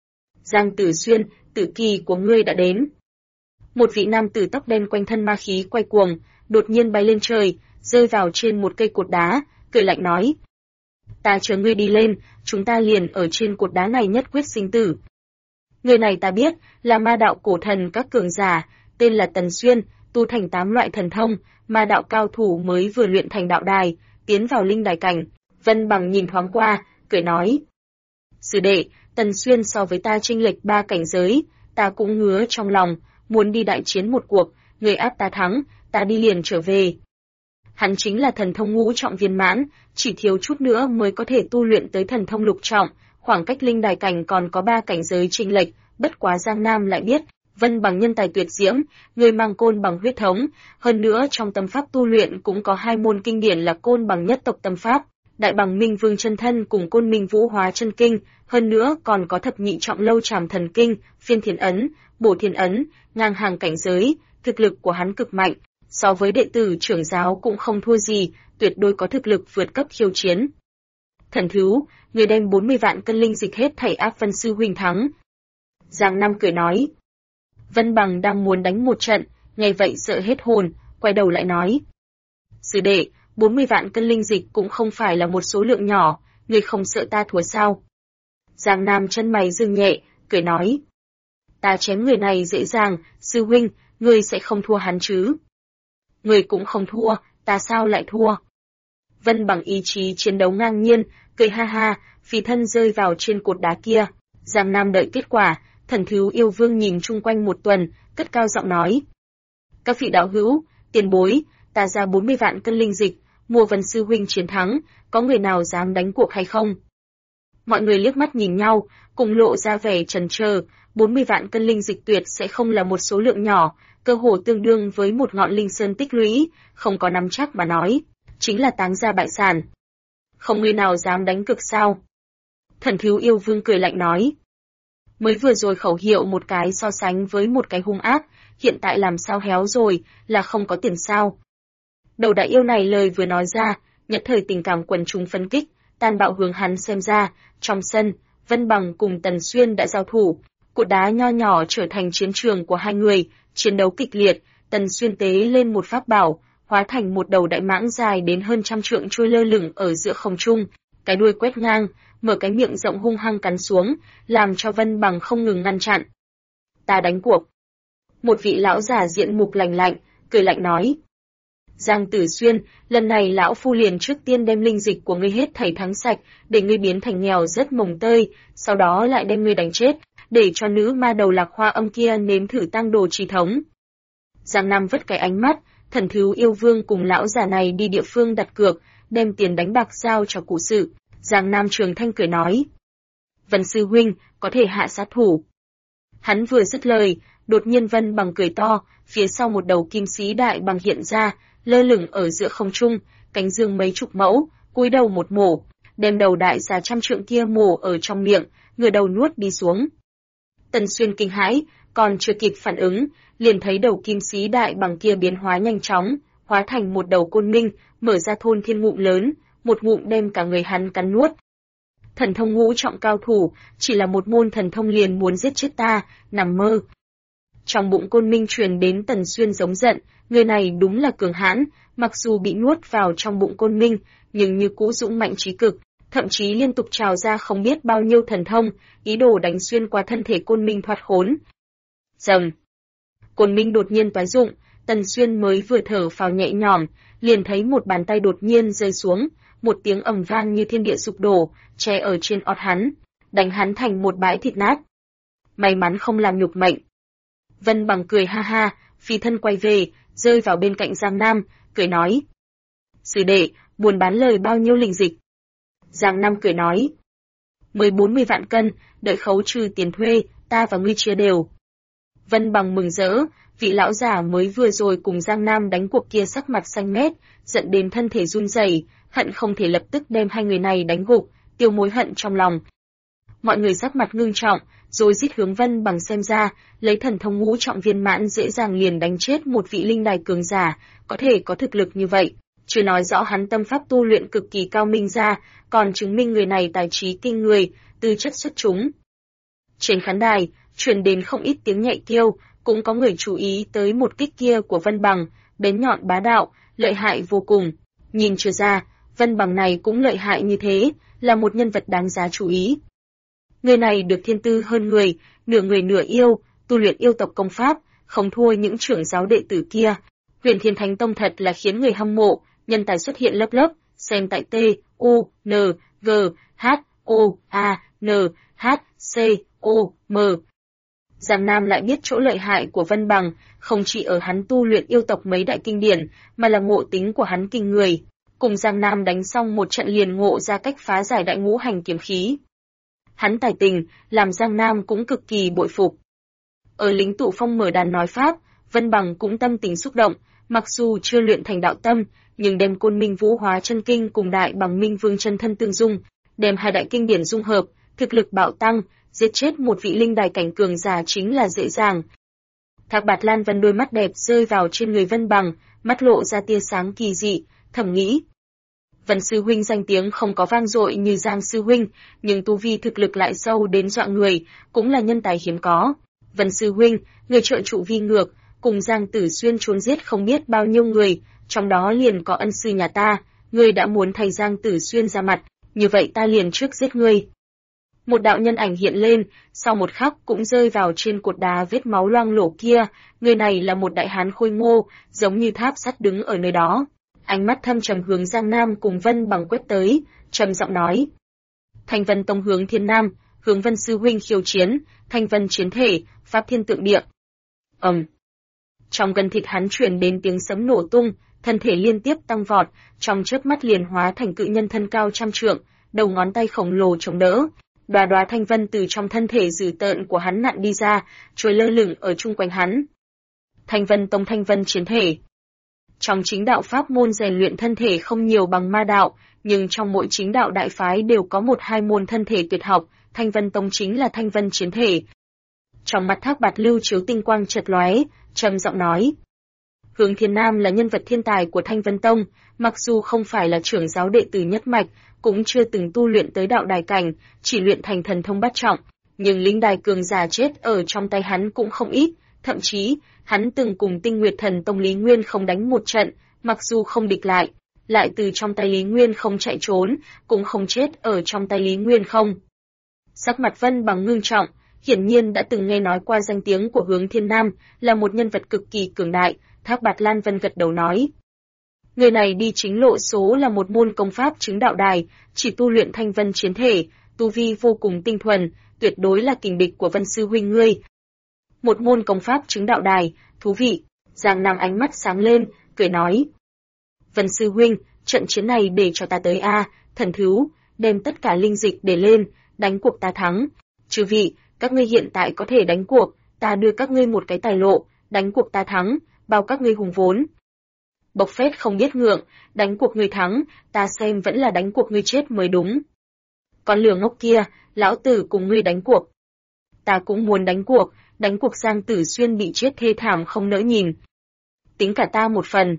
Giang Tử Xuyên, tử kỳ của ngươi đã đến. Một vị nam tử tóc đen quanh thân ma khí quay cuồng, đột nhiên bay lên trời, rơi vào trên một cây cột đá, cười lạnh nói. Ta chờ ngươi đi lên, chúng ta liền ở trên cột đá này nhất quyết sinh tử. Người này ta biết, là ma đạo cổ thần các cường giả, tên là Tần Xuyên, tu thành 8 loại thần thông, ma đạo cao thủ mới vừa luyện thành đạo đài, tiến vào linh đài cảnh. Vân Bằng nhìn thoáng qua, cười nói. Sư đệ, Tần Xuyên so với ta chênh lệch 3 cảnh giới, ta cũng ngứa trong lòng, muốn đi đại chiến một cuộc, người áp ta thắng, ta đi liền trở về. Hắn chính là thần thông ngũ trọng viên mãn, chỉ thiếu chút nữa mới có thể tu luyện tới thần thông lục trọng, khoảng cách linh đài cảnh còn có 3 cảnh giới chênh lệch, bất quá Giang Nam lại biết, Vân Bằng nhân tài tuyệt diễm, người mang côn bằng huyết thống, hơn nữa trong tâm pháp tu luyện cũng có hai môn kinh điển là côn bằng nhất tộc tâm pháp, đại bằng minh vương chân thân cùng côn minh vũ hóa chân kinh, hơn nữa còn có thập nhị trọng lâu trảm thần kinh, phiên thiên ấn, bổ thiên ấn, ngang hàng cảnh giới, thực lực của hắn cực mạnh, so với đệ tử trưởng giáo cũng không thua gì, tuyệt đối có thực lực vượt cấp khiêu chiến. Thần thú, người đem 40 vạn cân linh dịch hết thảy áp Vân sư huynh thắng. Giang Nam cười nói. Vân Bằng đang muốn đánh một trận, nghe vậy sợ hết hồn, quay đầu lại nói. Sư đệ, 40 vạn cân linh dịch cũng không phải là một số lượng nhỏ, người không sợ ta thua sao? Giang Nam chân mày dương nhẹ, cười nói. Ta chém người này dễ dàng, sư huynh, ngươi sẽ không thua hắn chứ? Người cũng không thua, ta sao lại thua? Vân Bằng ý chí chiến đấu ngang nhiên, cười ha ha, phi thân rơi vào trên cột đá kia. Giang Nam đợi kết quả, Thần Thú Yêu Vương nhìn chung quanh một tuần, cất cao giọng nói. Các vị đạo hữu, tiền bối, ta ra 40 vạn cân linh dịch, mua Vân sư huynh chiến thắng, có người nào dám đánh cuộc hay không? Mọi người liếc mắt nhìn nhau, cùng lộ ra vẻ chần chờ, 40 vạn cân linh dịch tuyệt sẽ không là một số lượng nhỏ, cơ hồ tương đương với một ngọn linh sơn tích lũy, không có nắm chắc mà nói, chính là táng ra bại sản. Không người nào dám đánh cược sao? Thần Thú Yêu Vương cười lạnh nói. Mới vừa rồi khẩu hiệu một cái so sánh với một cái hung ác, hiện tại làm sao héo rồi, là không có tiền sao? Đầu đại yêu này lời vừa nói ra, nhất thời tình cảm quần chúng phấn kích, tàn bạo hướng hắn xem ra, trong sân, Vân Bằng cùng Tần Xuyên đã giao thủ, cột đá nho nhỏ trở thành chiến trường của hai người, chiến đấu kịch liệt, Tần Xuyên tế lên một pháp bảo, hóa thành một đầu đại mãng dài đến hơn 100 trượng trôi lơ lửng ở giữa không trung, cái đuôi quét ngang, mở cái miệng rộng hung hăng cắn xuống, làm cho Vân Bằng không ngừng ngăn chặn. Ta đánh cuộc. Một vị lão già diện mục lạnh lạnh, cười lạnh nói. Giang Tử Xuyên, lần này lão phu liền trước tiên đem linh dịch của ngươi hết thảy thắng sạch, để ngươi biến thành nghèo rất mồng tơi, sau đó lại đem ngươi đánh chết, để cho nữ ma đầu Lạc Hoa Âm kia nếm thử tang đồ chi thống. Giang Nam vứt cái ánh mắt, Thần Thú Yêu Vương cùng lão già này đi địa phương đặt cược, đem tiền đánh bạc giao cho cụ sự. Giang Nam Trường Thanh cười nói. Vân sư huynh, có thể hạ sát thủ. Hắn vừa dứt lời, đột nhiên Vân Bằng cười to, phía sau một đầu kim sĩ đại bằng hiện ra, lơ lửng ở giữa không trung, cánh dương mấy chục mẫu, cúi đầu một mổ, đem đầu đại già 100 trượng kia mổ ở trong miệng, ngửa đầu nuốt đi xuống. Tần Xuyên kinh hãi, còn chưa kịp phản ứng, liền thấy đầu kim sĩ đại bằng kia biến hóa nhanh chóng, hóa thành một đầu côn minh, mở ra thôn thiên ngụm lớn, một ngụm đem cả người hắn cắn nuốt. Thần thông ngũ trọng cao thủ, chỉ là một môn thần thông liền muốn giết chết ta, nằm mơ. Trong bụng côn minh truyền đến Tần Xuyên giống giận, người này đúng là cường hãn, mặc dù bị nuốt vào trong bụng côn minh, nhưng như cũ dũng mạnh trí cực, thậm chí liên tục trào ra không biết bao nhiêu thần thông, ý đồ đánh xuyên qua thân thể côn minh thoát khốn. Rầm. Côn minh đột nhiên toái rụng, Tần Xuyên mới vừa thở phào nhẹ nhõm, liền thấy một bàn tay đột nhiên rơi xuống, một tiếng ầm vang như thiên địa sụp đổ, che ở trên ót hắn, đánh hắn thành một bãi thịt nát. May mắn không làm nhục mệnh. Vân Bằng cười ha ha, phi thân quay về, rơi vào bên cạnh Giang Nam, cười nói. Sư đệ, buồn bán lời bao nhiêu linh dịch? Giang Nam cười nói. 40 vạn cân, đợi khấu trừ tiền thuê, ta và ngươi chia đều. Vân Bằng mừng rỡ, vị lão già mới vừa rồi cùng Giang Nam đánh cuộc kia sắc mặt xanh mét, giận đến thân thể run rẩy, hận không thể lập tức đem hai người này đánh gục, tiêu mối hận trong lòng. Mọi người sắc mặt ngưng trọng, rồi rít hướng Vân Bằng xem ra, lấy thần thông ngũ trọng viên mãn dễ dàng liền đánh chết một vị linh đài cường giả, có thể có thực lực như vậy, chưa nói rõ hắn tâm pháp tu luyện cực kỳ cao minh ra, còn chứng minh người này tài trí kinh người, tư chất xuất chúng. Trên khán đài, truyền đến không ít tiếng nhạy kêu, cũng có người chú ý tới một kích kia của Vân Bằng, bén nhọn bá đạo, lợi hại vô cùng. Nhìn chưa ra, Vân Bằng này cũng lợi hại như thế, là một nhân vật đáng giá chú ý. Người này được thiên tư hơn người nửa yêu, tu luyện yêu tộc công pháp, không thua những trưởng giáo đệ tử kia. Huyền Thiên Thánh Tông thật là khiến người hâm mộ, nhân tài xuất hiện lớp lớp, xem tại T, U, N, G, H, O, A, N, H, C, O, M. Giang Nam lại biết chỗ lợi hại của Vân Bằng, không chỉ ở hắn tu luyện yêu tộc mấy đại kinh điển, mà là ngộ tính của hắn kinh người. Cùng Giang Nam đánh xong một trận liền ngộ ra cách phá giải đại ngũ hành kiếm khí. hắn tài tình, làm Giang Nam cũng cực kỳ bội phục. Ở lính tụ phong mở đàn nói pháp, Vân Bằng cũng tâm tình xúc động, mặc dù chưa luyện thành đạo tâm, nhưng đem Côn Minh Vũ Hóa Chân Kinh cùng Đại Bằng Minh Vương chân thân tương dung, đem hai đại kinh điển dung hợp, thực lực bạo tăng, giết chết một vị linh đài cảnh cường giả chính là dễ dàng. Thác Bạt Lan Vân đôi mắt đẹp rơi vào trên người Vân Bằng, mắt lộ ra tia sáng kỳ dị, thầm nghĩ. Vân sư huynh danh tiếng không có vang dội như Giang sư huynh, nhưng tu vi thực lực lại sâu đến dọa người, cũng là nhân tài hiếm có. Vân sư huynh, người trợ trụ vi ngược, cùng Giang Tử Xuyên trốn giết không biết bao nhiêu người, trong đó liền có ân sư nhà ta, ngươi đã muốn thay Giang Tử Xuyên ra mặt, như vậy ta liền trước giết ngươi. Một đạo nhân ảnh hiện lên, sau một khắc cũng rơi vào trên cột đá vết máu loang lổ kia, người này là một đại hán khôi ngô, giống như tháp sắt đứng ở nơi đó. Ánh mắt thâm trầm hướng Giang Nam cùng Vân Bằng quét tới, trầm giọng nói. Thanh Vân Tông hướng Thiên Nam, hướng Vân sư huynh khiêu chiến, Thanh Vân chiến thể, pháp thiên tượng địa. Trong gần thịt hắn truyền đến tiếng sấm nổ tung, thân thể liên tiếp tăng vọt, trong chớp mắt liền hóa thành cự nhân thân cao trăm trượng, đầu ngón tay khổng lồ chống đỡ. Đóa đóa thanh vân từ trong thân thể dữ tợn của hắn nặn đi ra, trôi lơ lửng ở chung quanh hắn. Thanh Vân Tông Thanh Vân chiến thể. Trong chính đạo pháp môn rèn luyện thân thể không nhiều bằng ma đạo, nhưng trong mỗi chính đạo đại phái đều có một hai môn thân thể tuyệt học, Thanh Vân Tông chính là Thanh Vân chiến thể. Trong mắt Thác Bạt lưu chiếu tinh quang chợt lóe, trầm giọng nói. Hướng Thiên Nam là nhân vật thiên tài của Thanh Vân Tông, mặc dù không phải là trưởng giáo đệ tử nhất mạch, cũng chưa từng tu luyện tới đạo đài cảnh, chỉ luyện thành thần thông bát trọng, nhưng linh đài cường giả chết ở trong tay hắn cũng không ít, thậm chí, hắn từng cùng Tinh Nguyệt Thần Tông Lý Nguyên không đánh một trận, mặc dù không địch lại từ trong tay Lý Nguyên không chạy trốn, cũng không chết ở trong tay Lý Nguyên không. Sắc mặt Vân Bằng ngưng trọng, hiển nhiên đã từng nghe nói qua danh tiếng của Hướng Thiên Nam, là một nhân vật cực kỳ cường đại, Thác Bạt Lan Vân gật đầu nói. Người này đi chính lộ số là một môn công pháp chứng đạo đài, chỉ tu luyện Thanh Vân chiến thể, tu vi vô cùng tinh thuần, tuyệt đối là kình địch của Vân sư huynh ngươi. Một môn công pháp chứng đạo đài, thú vị. Giang Nam ánh mắt sáng lên, cười nói. Vân sư huynh, trận chiến này để cho ta tới a, thần thú, đem tất cả linh dịch để lên, đánh cuộc ta thắng. Chư vị, các ngươi hiện tại có thể đánh cuộc, ta đưa các ngươi một cái tài lộ, đánh cuộc ta thắng, bao các ngươi hùng vốn. Bộc phét không biết ngượng, đánh cuộc ngươi thắng, ta xem vẫn là đánh cuộc ngươi chết mới đúng. Con lừa ngốc kia, lão tử cùng ngươi đánh cuộc. Ta cũng muốn đánh cuộc Giang Tử Xuyên bị chết thê thảm không nỡ nhìn. Tính cả ta một phần.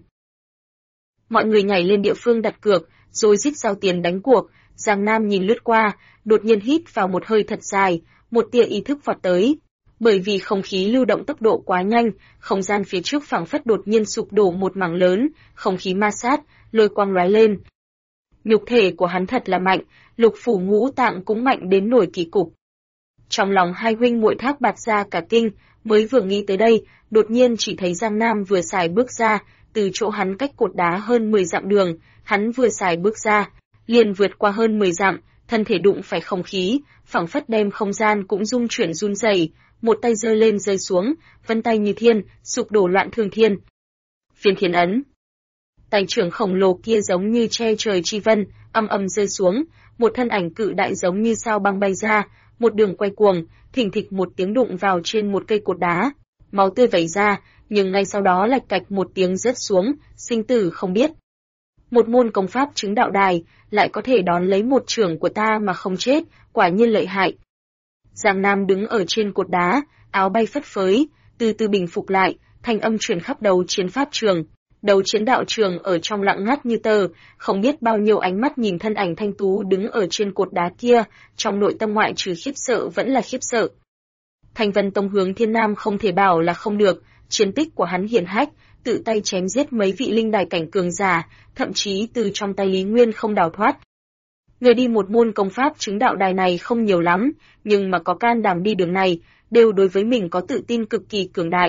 Mọi người nhảy lên địa phương đặt cược, rồi rít giao tiền đánh cuộc. Giang Nam nhìn lướt qua, đột nhiên hít vào một hơi thật dài, một tia ý thức vọt tới. Bởi vì không khí lưu động tốc độ quá nhanh, không gian phía trước phảng phất đột nhiên sụp đổ một mảng lớn, không khí ma sát, lôi quang lóe lên. Nhục thể của hắn thật là mạnh, lục phủ ngũ tạng cũng mạnh đến nổi kỳ cục. Trong lòng hai huynh muội Thác Bạt ra cả kinh, mới vừa nghĩ tới đây, đột nhiên chỉ thấy Giang Nam vừa xài bước ra, từ chỗ hắn cách cột đá hơn 10 dặm đường, hắn vừa xài bước ra, liền vượt qua hơn 10 dặm, thân thể đụng phải không khí, phảng phất đem không gian cũng rung chuyển run rẩy, một tay giơ lên rơi xuống, vân tay như thiên, sụp đổ loạn thương thiên. Phiên Thiên Ấn. Tay trưởng khổng lồ kia giống như che trời chi vân, âm âm rơi xuống, một thân ảnh cự đại giống như sao băng bay ra, một đường quay cuồng, thình thịch một tiếng đụng vào trên một cây cột đá, máu tươi vẩy ra, nhưng ngay sau đó lạch cạch một tiếng rớt xuống, sinh tử không biết. Một môn công pháp chứng đạo đài, lại có thể đón lấy một chưởng của ta mà không chết, quả nhiên lợi hại. Giang Nam đứng ở trên cột đá, áo bay phất phới, từ từ bình phục lại, thanh âm truyền khắp đầu chiến pháp trường. Đấu chiến đạo trường ở trong lặng ngắt như tờ, không biết bao nhiêu ánh mắt nhìn thân ảnh thanh tú đứng ở trên cột đá kia, trong nội tâm ngoại trừ khiếp sợ vẫn là khiếp sợ. Thanh Vân Tông Hướng Thiên Nam không thể bảo là không được, chiến tích của hắn hiển hách, tự tay chém giết mấy vị linh đài cảnh cường giả, thậm chí từ trong tay Lý Nguyên không đào thoát. Người đi một môn công pháp chứng đạo đài này không nhiều lắm, nhưng mà có can đảm đi đường này, đều đối với mình có tự tin cực kỳ cường đại.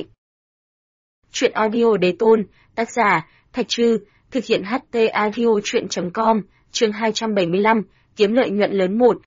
Chuyện audio Đế Tôn, tác giả, Thạch Trư, thực hiện HT audio chuyện.com, chương 275, kiếm lợi nhuận lớn 1.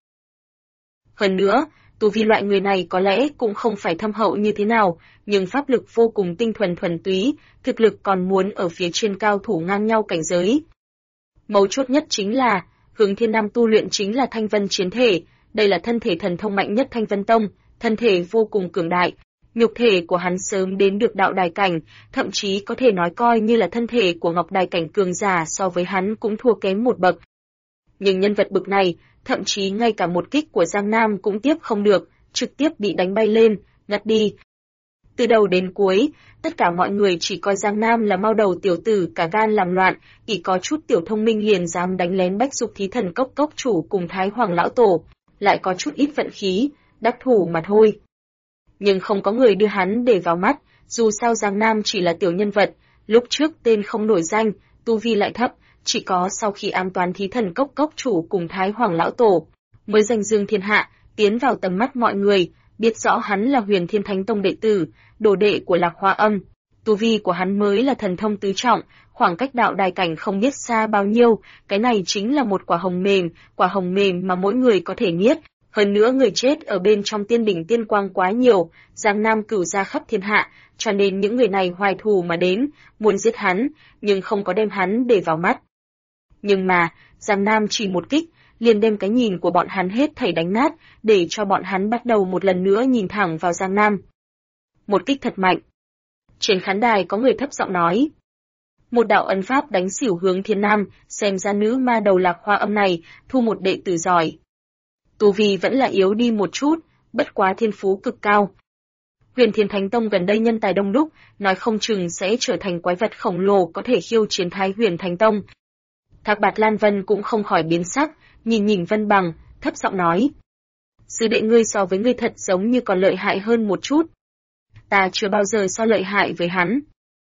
Hơn nữa, tu vi loại người này có lẽ cũng không phải thâm hậu như thế nào, nhưng pháp lực vô cùng tinh thuần thuần túy, thực lực còn muốn ở phía trên cao thủ ngang nhau cảnh giới. Mấu chốt nhất chính là, Hướng Thiên Nam tu luyện chính là Thanh Vân chiến thể, đây là thân thể thần thông mạnh nhất Thanh Vân Tông, thân thể vô cùng cường đại. Nhục thể của hắn sớm đến được đạo đài cảnh, thậm chí có thể nói coi như là thân thể của Ngọc Đài cảnh cường giả so với hắn cũng thua kém một bậc. Nhưng nhân vật bực này, thậm chí ngay cả một kích của Giang Nam cũng tiếp không được, trực tiếp bị đánh bay lên, ngất đi. Từ đầu đến cuối, tất cả mọi người chỉ coi Giang Nam là mao đầu tiểu tử cả gan làm loạn, chỉ có chút tiểu thông minh liền dám đánh lén Bách Dục Thí Thần Cốc cốc chủ cùng Thái Hoàng lão tổ, lại có chút ít vận khí, đắc thủ mà thôi. Nhưng không có người đưa hắn để vào mắt, dù sao Giang Nam chỉ là tiểu nhân vật, lúc trước tên không nổi danh, tu vi lại thấp, chỉ có sau khi ám toán Thí Thần Cốc cốc chủ cùng Thái Hoàng lão tổ, mới danh dương thiên hạ, tiến vào tầm mắt mọi người, biết rõ hắn là Huyền Thiên Thánh Tông đệ tử, đồ đệ của Lạc Hoa Âm. Tu vi của hắn mới là thần thông tứ trọng, khoảng cách đạo đài cảnh không biết xa bao nhiêu, cái này chính là một quả hồng mềm mà mỗi người có thể niết. Hơn nữa người chết ở bên trong tiên đỉnh tiên quang quá nhiều, Giang Nam cửu gia khắp thiên hạ, cho nên những người này hoài thù mà đến, muốn giết hắn, nhưng không có đem hắn để vào mắt. Nhưng mà, Giang Nam chỉ một kích, liền đem cái nhìn của bọn hắn hết thảy đánh nát, để cho bọn hắn bắt đầu một lần nữa nhìn thẳng vào Giang Nam. Một kích thật mạnh. Trên khán đài có người thấp giọng nói. Một đạo ấn pháp đánh xỉu Hướng Thiên Nam, xem ra nữ ma đầu Lạc Hoa Âm này, thu một đệ tử giỏi. Tu vi vẫn là yếu đi một chút, bất quá thiên phú cực cao. Huyền Thiên Thánh Tông gần đây nhân tài đông đúc, nói không chừng sẽ trở thành quái vật khổng lồ có thể khiêu chiến Thái Huyền Thánh Tông. Thác Bạt Lan Vân cũng không khỏi biến sắc, nhìn Vân Bằng, thấp giọng nói. Sư đệ ngươi so với ngươi thật giống như còn lợi hại hơn một chút. Ta chưa bao giờ so lợi hại với hắn.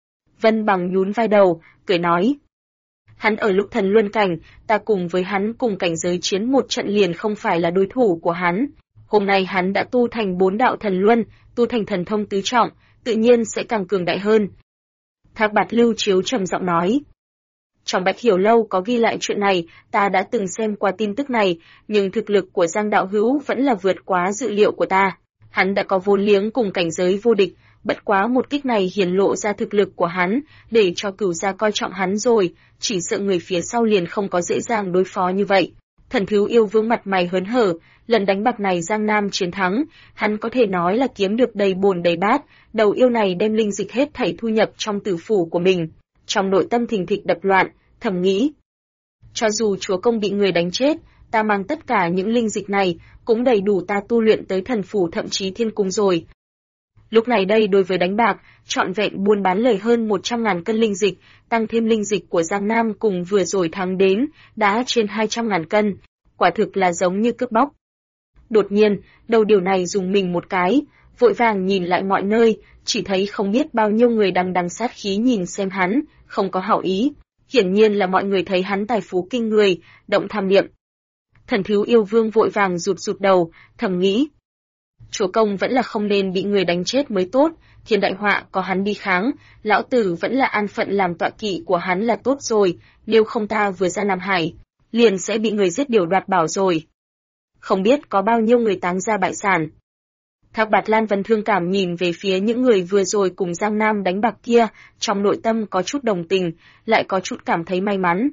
Vân Bằng nhún vai đầu, cười nói. Hắn ở lúc thần luân cảnh, ta cùng với hắn cùng cảnh giới chiến một trận liền không phải là đối thủ của hắn. Hôm nay hắn đã tu thành 4 đạo thần luân, tu thành thần thông tứ trọng, tự nhiên sẽ càng cường đại hơn. Thác Bạt Lưu Chiếu trầm giọng nói. Trong Bạch Hiểu Lâu có ghi lại chuyện này, ta đã từng xem qua tin tức này, nhưng thực lực của Giang đạo hữu vẫn là vượt quá dự liệu của ta. Hắn đã có vốn liếng cùng cảnh giới vô địch, bất quá một kích này hiển lộ ra thực lực của hắn, để cho cửu gia coi trọng hắn rồi, chỉ sợ người phía sau liền không có dễ dàng đối phó như vậy. Thần Thiếu Yêu Vương mặt mày hớn hở, lần đánh bạc này Giang Nam chiến thắng, hắn có thể nói là kiếm được đầy bồn đầy bát, đầu yêu này đem linh dịch hết thảy thu nhập trong tử phủ của mình. Trong nội tâm thình thịch đập loạn, thầm nghĩ. Cho dù chúa công bị người đánh chết, ta mang tất cả những linh dịch này, cũng đầy đủ ta tu luyện tới thần phủ thậm chí thiên cung rồi. Lúc này đây đối với đánh bạc, trọn vẹn buôn bán lời hơn 100.000 cân linh dịch, tăng thêm linh dịch của Giang Nam cùng vừa rồi thắng đến, đã trên 200.000 cân, quả thực là giống như cướp bóc. Đột nhiên, đầu điều này dùng mình một cái, vội vàng nhìn lại mọi nơi, chỉ thấy không biết bao nhiêu người đằng sát khí nhìn xem hắn, không có hảo ý. Hiển nhiên là mọi người thấy hắn tài phú kinh người, động tham niệm. Thần Thiếu Yêu Vương vội vàng rụt đầu, thầm nghĩ. Chúa công vẫn là không nên bị người đánh chết mới tốt, thiên đại họa có hắn đi kháng, lão tử vẫn là an phận làm tọa kỵ của hắn là tốt rồi, nếu không ta vừa ra Nam Hải, liền sẽ bị người giết điều đoạt bảo rồi. Không biết có bao nhiêu người táng ra bại sản. Thác Bạt Lan Vân thương cảm nhìn về phía những người vừa rồi cùng Giang Nam đánh bạc kia, trong nội tâm có chút đồng tình, lại có chút cảm thấy may mắn.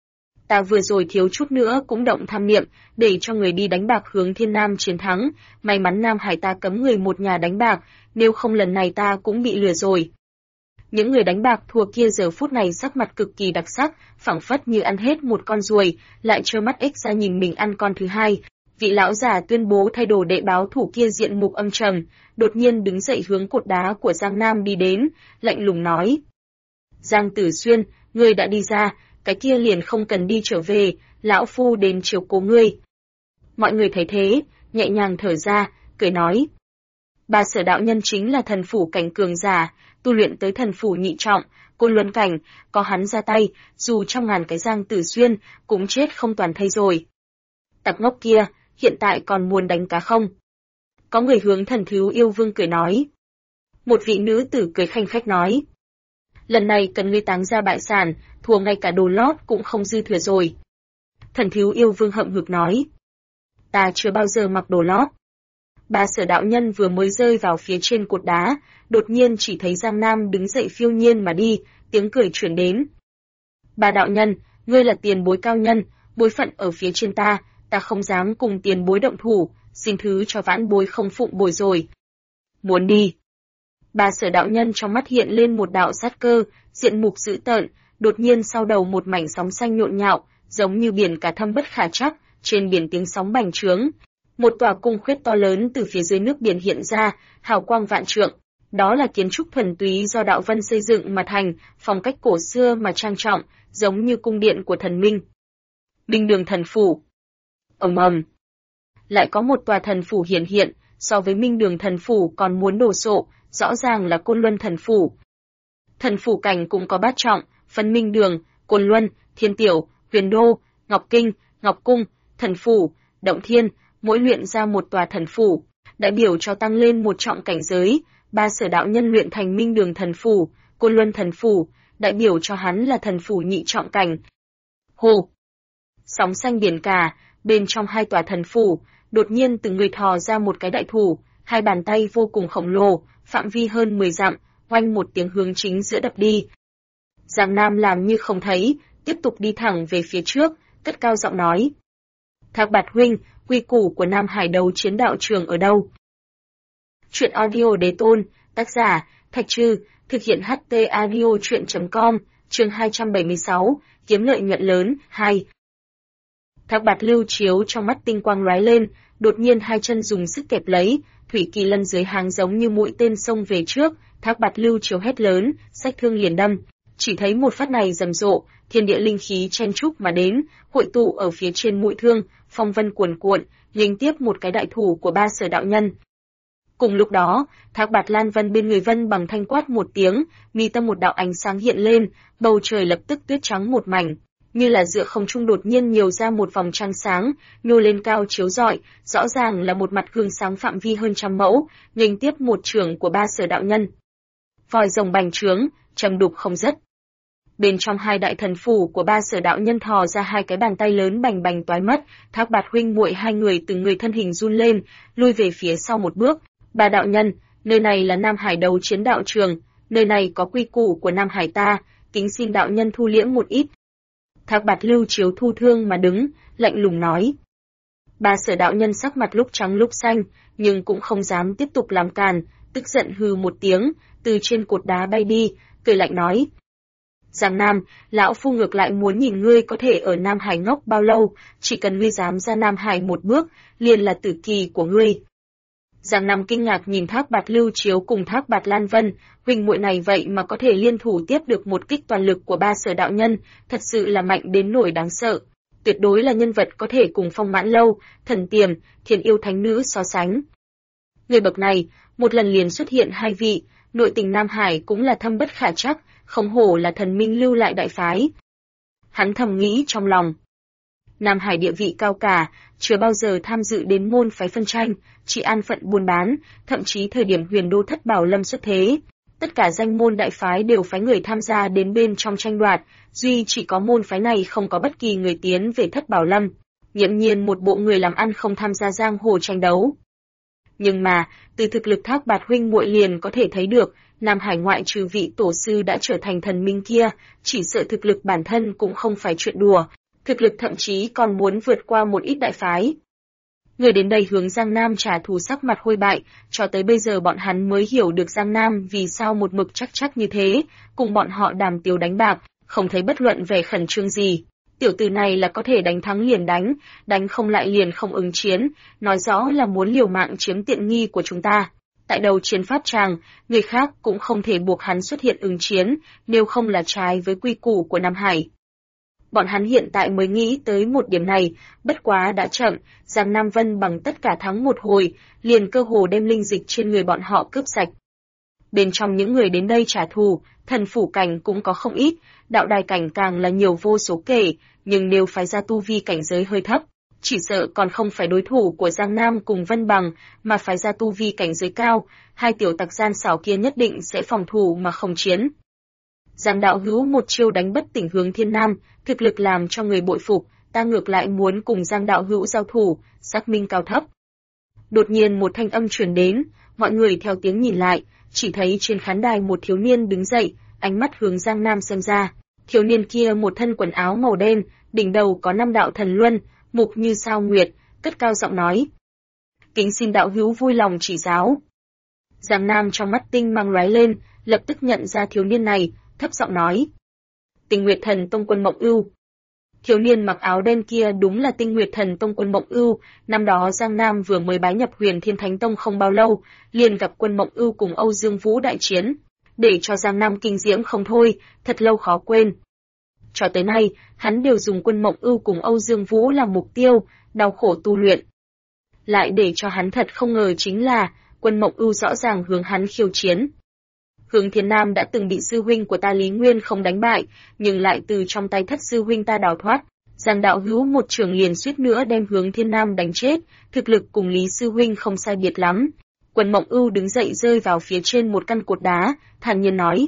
Ta vừa rồi thiếu chút nữa cũng động tham niệm, để cho người đi đánh bạc Hướng Thiên Nam chiến thắng, may mắn Nam Hải ta cấm người một nhà đánh bạc, nếu không lần này ta cũng bị lừa rồi. Những người đánh bạc thua kia giờ phút này sắc mặt cực kỳ đặc sắc, phảng phất như ăn hết một con ruồi, lại trơ mắt ếch ra nhìn mình ăn con thứ hai. Vị lão già tuyên bố thay đồ đệ báo thủ kia diện mục âm trầm, đột nhiên đứng dậy hướng cột đá của Giang Nam đi đến, lạnh lùng nói. Giang Tử Xuyên, ngươi đã đi ra, cái kia liền không cần đi trở về, lão phu đến chiếu cố ngươi. Mọi người thấy thế, nhẹ nhàng thở ra, cười nói. Bà Sở đạo nhân chính là thần phủ cảnh cường giả, tu luyện tới thần phủ nhị trọng, côn luân cảnh, có hắn ra tay, dù trong ngàn cái Giang Tử Xuyên, cũng chết không toàn thây rồi. Tặc ngốc kia, hiện tại còn muốn đánh cá không? Có người hướng Thần Thiếu Yêu Vương cười nói. Một vị nữ tử cười khanh khách nói. Lần này cần ngươi táng ra bại sản, thua ngay cả đồ lót cũng không dư thừa rồi. Thần Thiếu Yêu Vương hậm hực nói. Ta chưa bao giờ mặc đồ lót. Bà Sở đạo nhân vừa mới rơi vào phía trên cột đá, đột nhiên chỉ thấy Giang Nam đứng dậy phiêu nhiên mà đi, tiếng cười truyền đến. Bà đạo nhân, ngươi là tiền bối cao nhân, bối phận ở phía trên ta ta không dám cùng tiền bối động thủ, xin thứ cho vãn bối không phụng bồi rồi. Muốn đi. Ba Sở đạo nhân trong mắt hiện lên một đạo sát cơ, diện mục dữ tợn, đột nhiên sau đầu một mảnh sóng xanh nhộn nhạo, giống như biển cả thâm bất khả trắc, trên biển tiếng sóng bành trướng. Một tòa cung khuyết to lớn từ phía dưới nước biển hiện ra, hào quang vạn trượng. Đó là kiến trúc thuần túy do đạo Vân xây dựng mà thành, phong cách cổ xưa mà trang trọng, giống như cung điện của thần minh. Minh Đường Thần Phủ. Ầm ầm. Lại có một tòa thần phủ hiện, so với Minh Đường Thần Phủ còn muốn đồ sộ, rõ ràng là Côn Luân Thần Phủ. Thần phủ cảnh cũng có bát trọng, phân Minh Đường, Côn Luân, Thiên Tiểu, Huyền Đô, Ngọc Kinh, Ngọc Cung, Thần Phủ, Động Thiên, mỗi luyện ra một tòa thần phủ, đại biểu cho tăng lên một trọng cảnh giới. Ba Sở đạo nhân luyện thành Minh Đường Thần Phủ, Côn Luân Thần Phủ, đại biểu cho hắn là thần phủ nhị trọng cảnh. Hồ! Sóng xanh biển cả, bên trong hai tòa thần phủ, đột nhiên từng người thò ra một cái đại thủ, hai bàn tay vô cùng khổng lồ, phạm vi hơn 10 dặm, oanh một tiếng hướng chính giữa đập đi. Giang Nam làm như không thấy, tiếp tục đi thẳng về phía trước, cất cao giọng nói. Thác Bạt huynh, quy củ của Nam Hải đấu chiến đạo trường ở đâu? Truyện audio Đế Tôn, tác giả, Thạch Trư, thực hiện HT audio truyện.com, chương 276, kiếm lợi nhuận lớn, 2. Thác Bạt Lưu Chiếu trong mắt tinh quang lóe lên, đột nhiên hai chân dùng sức kẹp lấy, Thủy Kỳ Lân dưới háng giống như mũi tên xông về trước, Thác Bạt Lưu Chiếu hét lớn, xách thương liền đâm. Chỉ thấy một phát này rầm rộ, thiên địa linh khí chen chúc mà đến, hội tụ ở phía trên mũi thương, phong vân cuồn cuộn, nghênh tiếp một cái đại thủ của Ba Sở đạo nhân. Cùng lúc đó, Thác Bạt Lan Vân bên người Vân Bằng thanh quát một tiếng, mi tâm một đạo ánh sáng hiện lên, bầu trời lập tức tuyết trắng một mảnh, như là giữa không trung đột nhiên nhiều ra một vòng trăng sáng, nhô lên cao chiếu rọi, rõ ràng là một mặt gương sáng phạm vi hơn 100 mẫu, nghênh tiếp một chưởng của Ba Sở đạo nhân. Vòi rồng bành trướng, trầm đục không dứt. Bên trong hai đại thần phủ của Ba Sở đạo nhân thò ra hai cái bàn tay lớn bành bành toái mất, Thác Bạt huynh muội hai người từng người thân hình run lên, lui về phía sau một bước. Ba đạo nhân, nơi này là Nam Hải đấu chiến đạo trường, nơi này có quy củ của Nam Hải ta, kính xin đạo nhân thu liễm một ít. Thác Bạt Lưu Chiếu thu thương mà đứng, lạnh lùng nói. Ba Sở đạo nhân sắc mặt lúc trắng lúc xanh, nhưng cũng không dám tiếp tục làm càn, tức giận hừ một tiếng, từ trên cột đá bay đi, cười lạnh nói. Giang Nam, lão phu ngược lại muốn nhìn ngươi có thể ở Nam Hải ngốc bao lâu, chỉ cần ngươi dám ra Nam Hải một bước, liền là tử kỳ của ngươi. Giang Nam kinh ngạc nhìn Thác Bạt Lưu Chiếu cùng Thác Bạt Lan Vân, huynh muội này vậy mà có thể liên thủ tiếp được một kích toàn lực của Ba Sở đạo nhân, thật sự là mạnh đến nỗi đáng sợ. Tuyệt đối là nhân vật có thể cùng Phong Mãn Lâu, Thần Tiềm, Thiên Yêu Thánh Nữ so sánh. Người bậc này, một lần liền xuất hiện hai vị, nội tình Nam Hải cũng là thâm bất khả trắc, không hổ là thần minh lưu lại đại phái. Hắn thầm nghĩ trong lòng. Nam Hải địa vị cao cả, chưa bao giờ tham dự đến môn phái phân tranh, chỉ an phận buôn bán, thậm chí thời điểm Huyền Đô Thất Bảo Lâm xuất thế, tất cả danh môn đại phái đều phái người tham gia đến bên trong tranh đoạt, duy chỉ có môn phái này không có bất kỳ người tiến về Thất Bảo Lâm, nghiễm nhiên một bộ người làm ăn không tham gia giang hồ tranh đấu. Nhưng mà, từ thực lực Thác Bạt huynh muội liền có thể thấy được, Nam Hải ngoại trừ vị tổ sư đã trở thành thần minh kia, chỉ sợ thực lực bản thân cũng không phải chuyện đùa, thực lực thậm chí còn muốn vượt qua một ít đại phái. Người đến đây hướng Giang Nam trả thù sắc mặt hôi bại, cho tới bây giờ bọn hắn mới hiểu được Giang Nam vì sao một mực chắc như thế, cùng bọn họ đàm tiếu đánh bạc, không thấy bất luận vẻ khẩn trương gì. Tiểu tử này là có thể đánh thắng liền đánh không lại liền không ứng chiến, nói rõ là muốn liều mạng chiếm tiện nghi của chúng ta. Tại đầu chiến pháp tràng, người khác cũng không thể buộc hắn xuất hiện ứng chiến, nếu không là trái với quy củ của Nam Hải. Bọn hắn hiện tại mới nghĩ tới một điểm này, bất quá đã chậm, Giang Nam Vân bằng tất cả thắng một hồi, liền cơ hồ đem linh dịch trên người bọn họ cướp sạch. Bên trong những người đến đây trả thù, thần phủ cảnh cũng có không ít, đạo đài cảnh càng là nhiều vô số kể, nhưng nếu phái ra tu vi cảnh giới hơi thấp, chỉ sợ còn không phải đối thủ của Giang Nam cùng Vân Bằng, mà phái ra tu vi cảnh giới cao, hai tiểu tặc gian xảo kia nhất định sẽ phòng thủ mà không chiến. Giang đạo hữu một chiêu đánh bất tỉnh Hướng Thiên Nam, thực lực làm cho người bội phục, ta ngược lại muốn cùng Giang đạo hữu giao thủ, xác minh cao thấp. Đột nhiên một thanh âm truyền đến, mọi người theo tiếng nhìn lại, chỉ thấy trên khán đài một thiếu niên đứng dậy, ánh mắt hướng Giang Nam xem ra. Thiếu niên kia một thân quần áo màu đen, đỉnh đầu có 5 đạo thần luân, Mục Như Sao Nguyệt, cất cao giọng nói. Kính xin đạo hữu vui lòng chỉ giáo. Giang Nam trong mắt tinh mang lóe lên, lập tức nhận ra thiếu niên này, thấp giọng nói. Tinh Nguyệt Thần Tông Quân Mộng Ưu. Thiếu niên mặc áo đen kia đúng là Tinh Nguyệt Thần Tông Quân Mộng Ưu, năm đó Giang Nam vừa mới bái nhập Huyền Thiên Thánh Tông không bao lâu, liền gặp Quân Mộng Ưu cùng Âu Dương Vũ đại chiến, để cho Giang Nam kinh diễm không thôi, thật lâu khó quên. Cho tới nay, hắn đều dùng Quân Mộng Ưu cùng Âu Dương Vũ làm mục tiêu, đau khổ tu luyện. Lại để cho hắn thật không ngờ chính là, Quân Mộng Ưu rõ ràng hướng hắn khiêu chiến. Hướng Thiên Nam đã từng bị sư huynh của ta Lý Nguyên không đánh bại, nhưng lại từ trong tay thất sư huynh ta đào thoát. Giang đạo hữu một trường liền suýt nữa đem Hướng Thiên Nam đánh chết, thực lực cùng Lý sư huynh không sai biệt lắm. Quân Mộng Ưu đứng dậy rơi vào phía trên một căn cột đá, thản nhiên nói.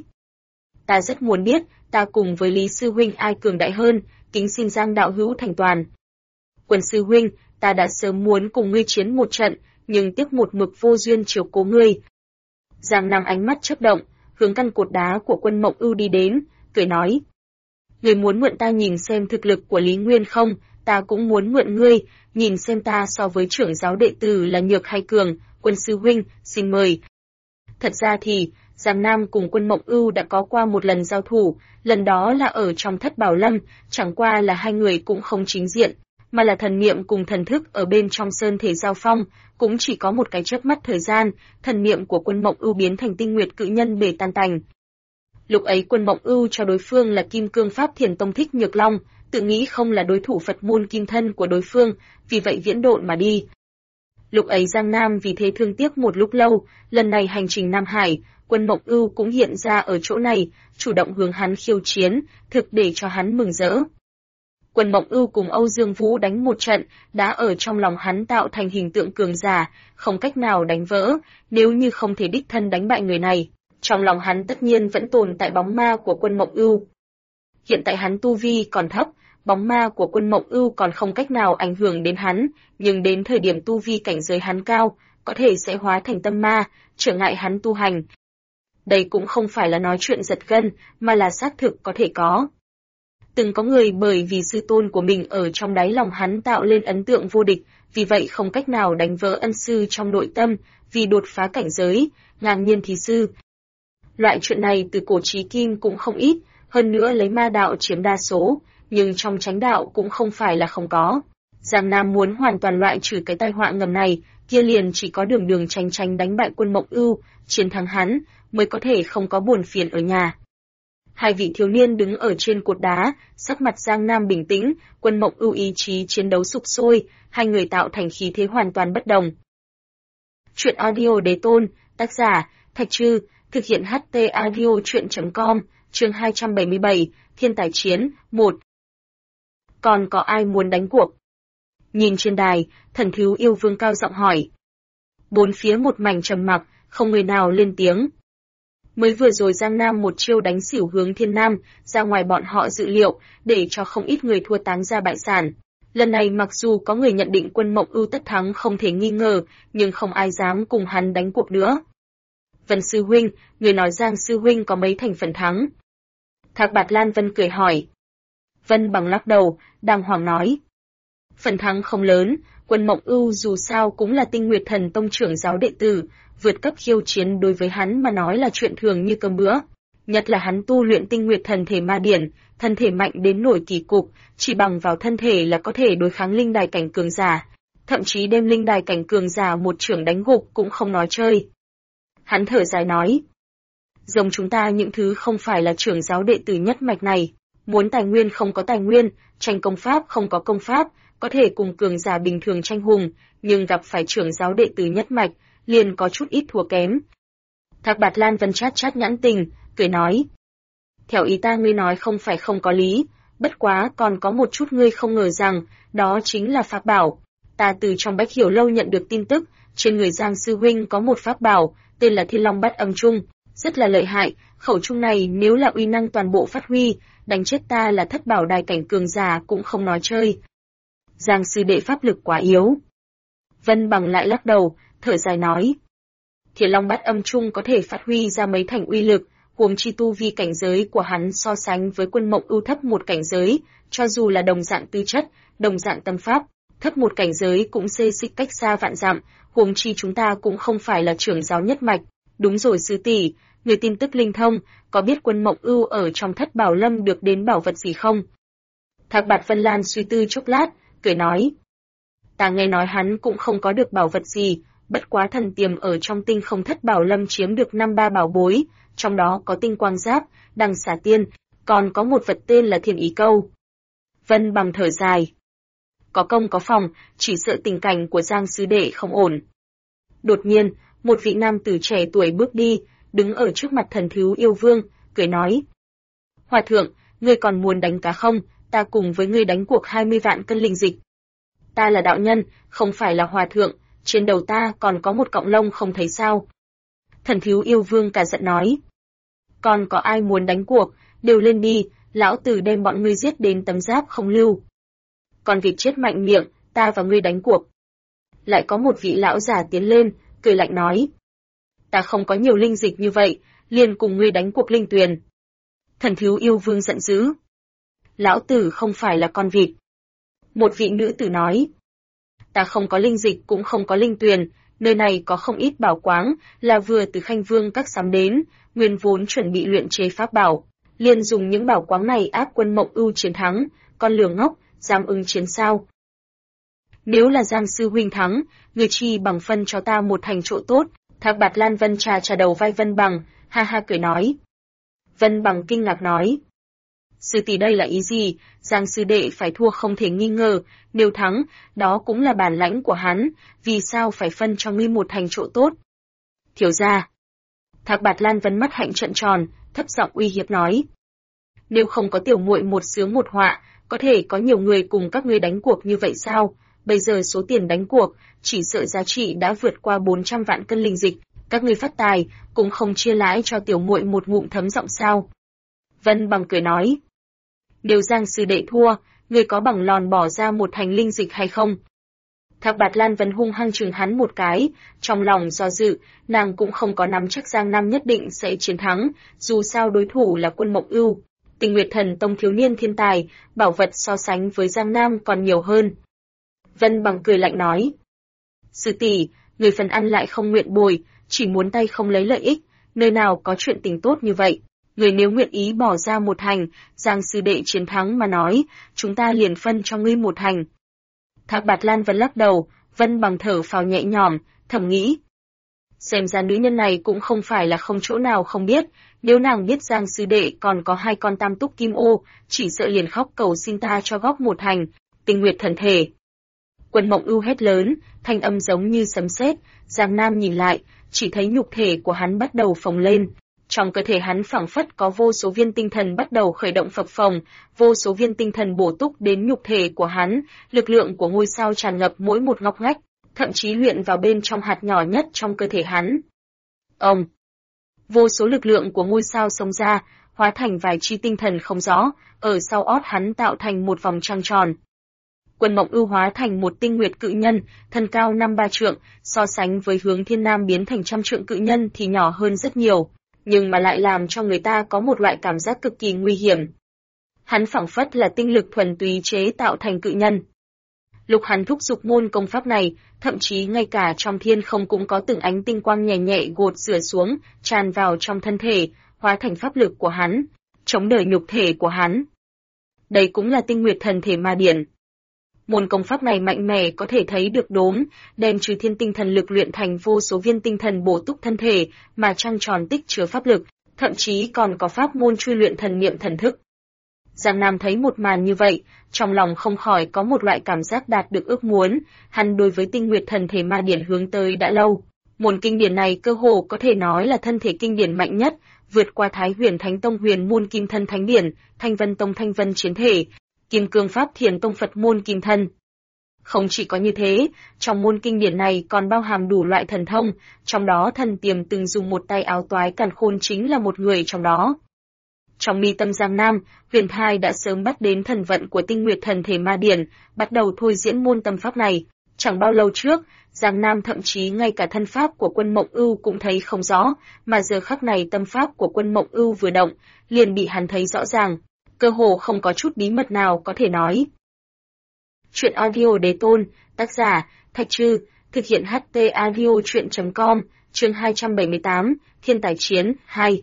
Ta rất muốn biết, ta cùng với Lý sư huynh ai cường đại hơn, kính xin Giang đạo hữu thành toàn. Quân sư huynh, ta đã sớm muốn cùng ngươi chiến một trận, nhưng tiếc một mực vô duyên chiếu cố ngươi. Giang Nam ánh mắt chớp động, hướng căn cột đá của Quân Mộng Ưu đi đến, cười nói. Ngươi muốn mượn ta nhìn xem thực lực của Lý Nguyên không, ta cũng muốn mượn ngươi, nhìn xem ta so với trưởng giáo đệ tử là nhược hay cường, Quân sư huynh, xin mời. Thật ra thì, Giang Nam cùng Quân Mộng Ưu đã có qua một lần giao thủ, lần đó là ở trong Thất Bảo Lâm, chẳng qua là hai người cũng không chính diện, mà là thần niệm cùng thần thức ở bên trong sơn thể giao phong, cũng chỉ có một cái chớp mắt thời gian, thần niệm của Quân Mộng Ưu biến thành tinh nguyệt cự nhân bể tan tành. Lúc ấy Quân Mộng Ưu cho đối phương là Kim Cương Pháp Thiền Tông Thích Nhược Long, tự nghĩ không là đối thủ Phật môn kim thân của đối phương, vì vậy viễn độn mà đi. Lúc ấy Giang Nam vì thế thương tiếc một lúc lâu, lần này hành trình Nam Hải, Quân Mộng Ưu cũng hiện ra ở chỗ này, chủ động hướng hắn khiêu chiến, thực để cho hắn mừng rỡ. Quân Mộng Ưu cùng Âu Dương Vũ đánh một trận, đã ở trong lòng hắn tạo thành hình tượng cường giả, không cách nào đánh vỡ, nếu như không thể đích thân đánh bại người này, trong lòng hắn tất nhiên vẫn tồn tại bóng ma của Quân Mộng Ưu. Hiện tại hắn tu vi còn thấp, bóng ma của Quân Mộng Ưu còn không cách nào ảnh hưởng đến hắn, nhưng đến thời điểm tu vi cảnh giới hắn cao, có thể sẽ hóa thành tâm ma, trở ngại hắn tu hành. Đây cũng không phải là nói chuyện giật gân, mà là xác thực có thể có. Từng có người bởi vì sư tôn của mình ở trong đáy lòng hắn tạo lên ấn tượng vô địch, vì vậy không cách nào đánh vỡ ân sư trong nội tâm, vì đột phá cảnh giới, ngang nhiên thí sư. Loại chuyện này từ cổ chí kim cũng không ít, hơn nữa lấy ma đạo chiếm đa số, nhưng trong chánh đạo cũng không phải là không có. Giang Nam muốn hoàn toàn loại trừ cái tai họa ngầm này, kia liền chỉ có đường tránh tránh đánh bại Quân Mộng Ưu, chiến thắng hắn, mới có thể không có buồn phiền ở nhà. Hai vị thiếu niên đứng ở trên cột đá, sắc mặt Giang Nam bình tĩnh, Quân Mộng Ưu ý chí chiến đấu sục sôi, hai người tạo thành khí thế hoàn toàn bất đồng. Truyện audio Đế Tôn, tác giả, Thạch Trư, thực hiện HT audio truyện.com, chương 277, Thiên Tài Chiến, 1. Còn có ai muốn đánh cuộc? Nhìn trên đài, Thần Thiếu Yêu Vương cao giọng hỏi. Bốn phía một mảnh trầm mặc, không người nào lên tiếng. Mới vừa rồi Giang Nam một chiêu đánh xỉu Hướng Thiên Nam, ra ngoài bọn họ dự liệu, để cho không ít người thua táng ra bại sản. Lần này mặc dù có người nhận định Quân Mộng Ưu tất thắng không thể nghi ngờ, nhưng không ai dám cùng hắn đánh cuộc nữa. Vân sư huynh, người nói Giang sư huynh có mấy thành phần thắng? Thạc Bạt Lan Vân cười hỏi. Vân bằng lắc đầu, đàng hoàng nói. Phần thắng không lớn, Quân Mộng Ưu dù sao cũng là Tinh Nguyệt Thần Tông trưởng giáo đệ tử, vượt cấp khiêu chiến đối với hắn mà nói là chuyện thường như cơm bữa. Nhất là hắn tu luyện Tinh Nguyệt Thần Thể Ma Điển, thân thể mạnh đến nổi kỳ cục, chỉ bằng vào thân thể là có thể đối kháng linh đài cảnh cường giả, thậm chí đem linh đài cảnh cường giả một chưởng đánh gục cũng không nói chơi. Hắn thở dài nói, giống chúng ta những thứ không phải là trưởng giáo đệ tử nhất mạch này, muốn tài nguyên không có tài nguyên, tranh công pháp không có công pháp, có thể cùng cường giả bình thường tranh hùng, nhưng gặp phải trưởng giáo đệ tử nhất mạch, liền có chút ít thua kém. Thạc Bạt Lan Vân chát nhãn tình, cười nói. Theo ý ta ngươi nói không phải không có lý, bất quá còn có một chút ngươi không ngờ rằng, đó chính là pháp bảo. Ta từ trong Bách Hiểu Lâu nhận được tin tức, trên người Giang Sư Huynh có một pháp bảo, tên là Thiên Long Bát Âm Trung, rất là lợi hại, khẩu trung này nếu là uy năng toàn bộ phát huy, đánh chết ta là thất bảo đài cảnh cường giả cũng không nói chơi. Giang sư đệ pháp lực quá yếu. Vân Bằng lại lắc đầu, thở dài nói. Thiên Long Bát Âm Trung có thể phát huy ra mấy thành uy lực, huống chi tu vi cảnh giới của hắn so sánh với Quân Mộng Ưu thấp một cảnh giới, cho dù là đồng dạng tư chất, đồng dạng tâm pháp, thấp một cảnh giới cũng xê xích cách xa vạn dặm, huống chi chúng ta cũng không phải là trưởng giáo nhất mạch. Đúng rồi sư tỷ, người tin tức linh thông, có biết Quân Mộng Ưu ở trong Thất Bảo Lâm được đến bảo vật gì không? Thác Bạt Vân Lan suy tư chốc lát, cười nói. Ta nghe nói hắn cũng không có được bảo vật gì, bất quá thần tiềm ở trong tinh không Thất Bảo Lâm chiếm được 5-3 bảo bối, trong đó có tinh quang giáp, đằng xà tiên, còn có một vật tên là Thiên Ý Câu. Vân Bằng thở dài. Có công có phòng, chỉ sợ tình cảnh của Giang sư đệ không ổn. Đột nhiên, một vị nam tử trẻ tuổi bước đi, đứng ở trước mặt Thần Thiếu Yêu Vương, cười nói. Hòa thượng, ngươi còn muốn đánh cá không? Ta cùng với ngươi đánh cuộc 20 vạn cân linh dịch. Ta là đạo nhân, không phải là hòa thượng, trên đầu ta còn có một cọng lông không thấy sao. Thần Thiếu Yêu Vương cả giận nói. Còn có ai muốn đánh cuộc, đều lên đi, lão tử đem bọn ngươi giết đến tấm giáp không lưu. Còn vịt chết mạnh miệng, ta và ngươi đánh cuộc. Lại có một vị lão già tiến lên, cười lạnh nói. Ta không có nhiều linh dịch như vậy, liền cùng ngươi đánh cuộc linh tuyền. Thần Thiếu Yêu Vương giận dữ. Lão tử không phải là con vịt. Một vị nữ tử nói. Ta không có linh dịch cũng không có linh tuyền, nơi này có không ít bảo quáng, là vừa từ Khanh Vương các sắm đến, nguyên vốn chuẩn bị luyện chế pháp bảo, liền dùng những bảo quáng này áp Quân Mộng Ưu chiến thắng, con lừa ngốc, dám ứng chiến sao? Nếu là Giang sư huynh thắng, người chi bằng phân cho ta một thành chỗ tốt. Thác Bạt Lan Vân trà đầu vai Vân Bằng, ha ha cười nói. Vân Bằng kinh ngạc nói. Sư tỷ đây là ý gì? Giang sư đệ phải thua không thể nghi ngờ, nếu thắng, đó cũng là bản lãnh của hắn, vì sao phải phân cho ngươi một thành chỗ tốt? Thiếu gia. Thác Bạt Lan Vân mắt hạnh trợn tròn, thấp giọng uy hiếp nói. Nếu không có tiểu muội một sướng một họa, có thể có nhiều người cùng các ngươi đánh cuộc như vậy sao? Bây giờ số tiền đánh cuộc, chỉ sợ giá trị đã vượt qua 400 vạn cân linh dịch, các ngươi phát tài, cũng không chia lãi cho tiểu muội một ngụm thấm giọng sao? Vân Bằng cười nói. Nếu Giang sư đệ thua, ngươi có bằng lòng bỏ ra một thành linh dịch hay không? Thác Bạt Lan Vân hung hăng chừng hắn một cái, trong lòng do dự, nàng cũng không có nắm chắc Giang Nam nhất định sẽ chiến thắng, dù sao đối thủ là Quân Mộng Ưu. Tinh Nguyệt Thần Tông thiếu niên thiên tài, bảo vật so sánh với Giang Nam còn nhiều hơn. Vân Bằng cười lạnh nói. Sư tỷ, người phần ăn lại không nguyện bồi, chỉ muốn tay không lấy lợi ích, nơi nào có chuyện tình tốt như vậy. Người nếu nguyện ý bỏ ra một thành, Giang sư đệ chiến thắng mà nói, chúng ta liền phân cho ngươi một thành. Thác Bạt Lan Vân lắc đầu, Vân Bằng thở phào nhẹ nhõm, thầm nghĩ. Xem ra nữ nhân này cũng không phải là không chỗ nào không biết, nếu nàng biết Giang sư đệ còn có 2 con tam túc kim ô, chỉ sợ liền khóc cầu xin ta cho góp một thành, Tinh Nguyệt thần thể. Quân Mộng Ưu hét lớn, thanh âm giống như sấm sét, Giang Nam nhìn lại, chỉ thấy nhục thể của hắn bắt đầu phồng lên. Trong cơ thể hắn phảng phất có vô số viên tinh thần bắt đầu khởi động phập phồng, vô số viên tinh thần bổ túc đến nhục thể của hắn, lực lượng của ngôi sao tràn ngập mỗi một ngóc ngách, thậm chí luyện vào bên trong hạt nhỏ nhất trong cơ thể hắn. Vô số lực lượng của ngôi sao xông ra, hóa thành vài chi tinh thần không rõ, ở sau ót hắn tạo thành một vòng trăng tròn. Quân Mộng Ưu hóa thành một tinh nguyệt cự nhân, thân cao 5-3 trượng, so sánh với Hướng Thiên Nam biến thành trăm trượng cự nhân thì nhỏ hơn rất nhiều, nhưng mà lại làm cho người ta có một loại cảm giác cực kỳ nguy hiểm. Hắn phảng phất là tinh lực thuần túy chế tạo thành cự nhân. Lúc hắn thúc giục môn công pháp này, thậm chí ngay cả trong thiên không cũng có từng ánh tinh quang nhẹ nhẹ gột rửa xuống, tràn vào trong thân thể, hóa thành pháp lực của hắn, chống đỡ nhục thể của hắn. Đây cũng là Tinh Nguyệt thần thể ma điển. Môn công pháp này mạnh mẽ có thể thấy được đốm, đem trừ thiên tinh thần lực luyện thành vô số viên tinh thần bổ túc thân thể, mà trăng tròn tích chứa pháp lực, thậm chí còn có pháp môn truy luyện thần niệm thần thức. Giang Nam thấy một màn như vậy, trong lòng không khỏi có một loại cảm giác đạt được ước muốn, hắn đối với Tinh Nguyệt thần thể ma điển hướng tới đã lâu. Môn kinh điển này cơ hồ có thể nói là thân thể kinh điển mạnh nhất, vượt qua Thái Huyền Thánh Tông Huyền Môn Kim Thân Thánh Điển, Thanh Vân Tông Thanh Vân Chiến Thể, Kim Cương Pháp Thiền Tông Phật Môn Kim Thân. Không chỉ có như thế, trong môn kinh điển này còn bao hàm đủ loại thần thông, trong đó thần tiềm từng dùng một tay áo toái càn khôn chính là một người trong đó. Trong mi tâm Giang Nam, Huyền Thai đã sớm bắt đến thần vận của Tinh Nguyệt thần thể ma điển, bắt đầu thôi diễn môn tâm pháp này. Chẳng bao lâu trước, Giang Nam thậm chí ngay cả thân pháp của Quân Mộng Ưu cũng thấy không rõ, mà giờ khắc này tâm pháp của Quân Mộng Ưu vừa động, liền bị hắn thấy rõ ràng, cơ hồ không có chút bí mật nào có thể nói. Truyện audio đế tôn, tác giả, Thạch Trư, thực hiện HT Audio Truyện.com, chương 278, Thiên tài chiến, 2.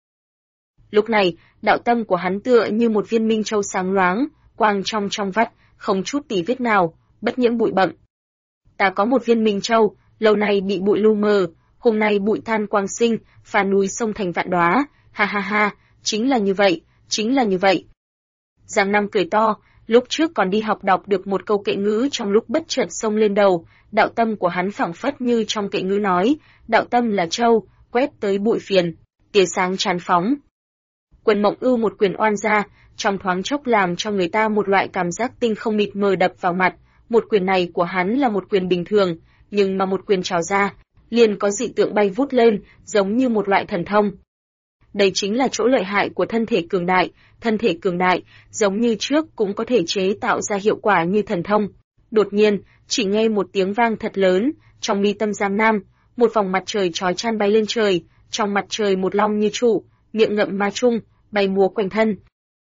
Lúc này, đạo tâm của hắn tựa như một viên minh châu sáng loáng, quang trong vắt, không chút tì vết nào, bất nhiễm bụi bặm. Ta có một viên minh châu, lâu nay bị bụi lu mờ, hôm nay bụi than quang sinh, phá núi sông thành vạn đóa, ha ha ha, chính là như vậy, chính là như vậy. Giang Nam cười to, lúc trước còn đi học đọc được một câu kệ ngữ trong lúc bất chợt xông lên đầu, đạo tâm của hắn phảng phất như trong kệ ngữ nói, đạo tâm là châu, quét tới bụi phiền, tia sáng tràn phóng. Quân Mộng Ưu một quyền oan ra, trong thoáng chốc làm cho người ta một loại cảm giác tinh không mịt mờ đập vào mặt, một quyền này của hắn là một quyền bình thường, nhưng mà một quyền trào ra, liền có dị tượng bay vút lên, giống như một loại thần thông. Đây chính là chỗ lợi hại của thân thể cường đại, giống như trước cũng có thể chế tạo ra hiệu quả như thần thông. Đột nhiên, chỉ nghe một tiếng vang thật lớn, trong mi tâm Giang Nam, một vòng mặt trời chói chang bay lên trời, trong mặt trời một long như trụ, miệng ngậm ma trung, bay múa quanh thân.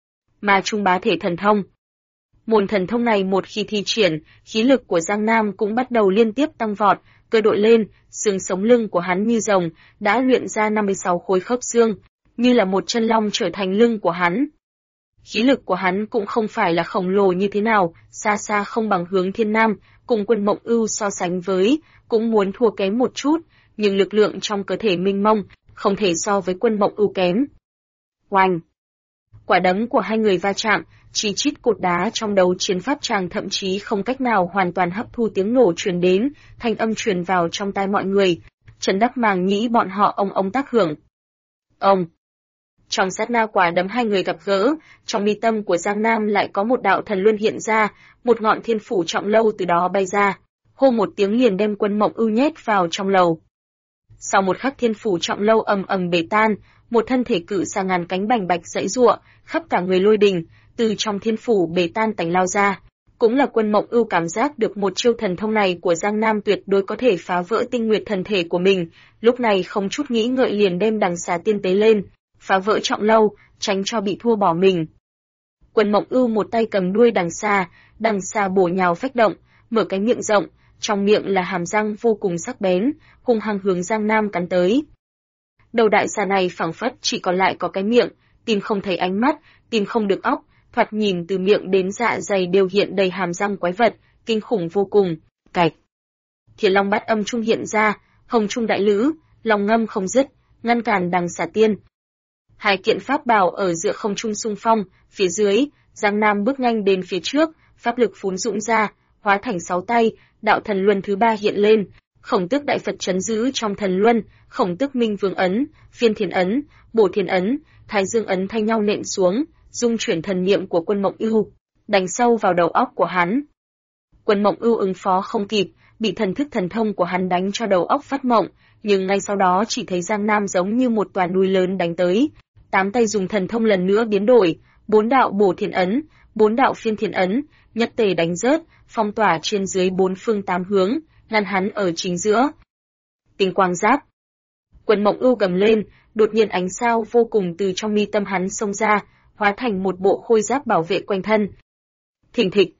Ma trung bá thể thần thông. Môn thần thông này một khi thi triển, khí lực của Giang Nam cũng bắt đầu liên tiếp tăng vọt, cơ đội lên, xương sống lưng của hắn như rồng, đã luyện ra 56 khối khớp xương, như là một chân long trở thành lưng của hắn. Khí lực của hắn cũng không phải là khổng lồ như thế nào, xa xa không bằng Hướng Thiên Nam, cùng Quân Mộng Ưu so sánh với, cũng muốn thua kém một chút, nhưng lực lượng trong cơ thể mênh mông, không thể so với Quân Mộng Ưu kém. Oanh! Quả đấm của hai người va chạm, chi chít cột đá trong đấu chiến pháp tràng thậm chí không cách nào hoàn toàn hấp thu tiếng nổ truyền đến, thanh âm truyền vào trong tai mọi người, chấn đắc màng nhĩ bọn họ ông tác hưởng. Ông! Trong sát na quả đấm hai người gặp gỡ, trong mi tâm của Giang Nam lại có một đạo thần luân hiện ra, một ngọn thiên phủ trọng lâu từ đó bay ra, hô một tiếng liền đem Quân Mộng Ưu nhét vào trong lầu. Sau một khắc thiên phủ trọng lâu ầm ầm bể tan, một thân thể cự xa ngàn cánh bành bạch giãy giụa, khắp cả người lôi đình, từ trong thiên phủ bể tan tành lao ra. Cũng là Quân Mộng Ưu cảm giác được một chiêu thần thông này của Giang Nam tuyệt đối có thể phá vỡ tinh nguyệt thần thể của mình, lúc này không chút nghĩ ngợi liền đem đằng xà tiên tế lên, phá vỡ trọng lâu, tránh cho bị thua bỏ mình. Quân Mộng Ưu một tay cầm đuôi đằng xà bổ nhào phách động, mở cái miệng rộng, trong miệng là hàm răng vô cùng sắc bén, hung hăng hướng Giang Nam cắn tới. Đầu đại xà này phảng phất chỉ còn lại có cái miệng, tìm không thấy ánh mắt, tìm không được óc, thoạt nhìn từ miệng đến dạ dày đều hiện đầy hàm răng quái vật, kinh khủng vô cùng. Cạch. Thiên Long Bát Âm Trung hiện ra, hồng trung đại lữ, long ngâm không dứt, ngăn cản đằng xà tiên. Hai kiện pháp bảo ở giữa không trung xung phong, phía dưới, Giang Nam bước nhanh đến phía trước, pháp lực phún dũng ra, hóa thành 6 tay, đạo thần luân thứ 3 hiện lên, Khổng Tước Đại Phật trấn giữ trong thần luân, Khổng Tước Minh Vương ấn, Phiên Thiên ấn, Bổ Thiên ấn, Thái Dương ấn thay nhau nện xuống, dung chuyển thần niệm của Quân Mộng Ưu, đánh sâu vào đầu óc của hắn. Quân Mộng Ưu ứng phó không kịp, bị thần thức thần thông của hắn đánh cho đầu óc phát mộng, nhưng ngay sau đó chỉ thấy Giang Nam giống như một tòa núi lớn đánh tới. 8 tay dùng thần thông lần nữa biến đổi, 4 đạo Bổ Thiên ấn, 4 đạo Phiên Thiên ấn, nhất tề đánh rớt, phong tỏa trên dưới 4 phương 8 hướng, ngăn hắn ở chính giữa. Tinh quang giáp. Quân Mộng Ưu gầm lên, đột nhiên ánh sao vô cùng từ trong mi tâm hắn xông ra, hóa thành một bộ khôi giáp bảo vệ quanh thân. Thình thịch.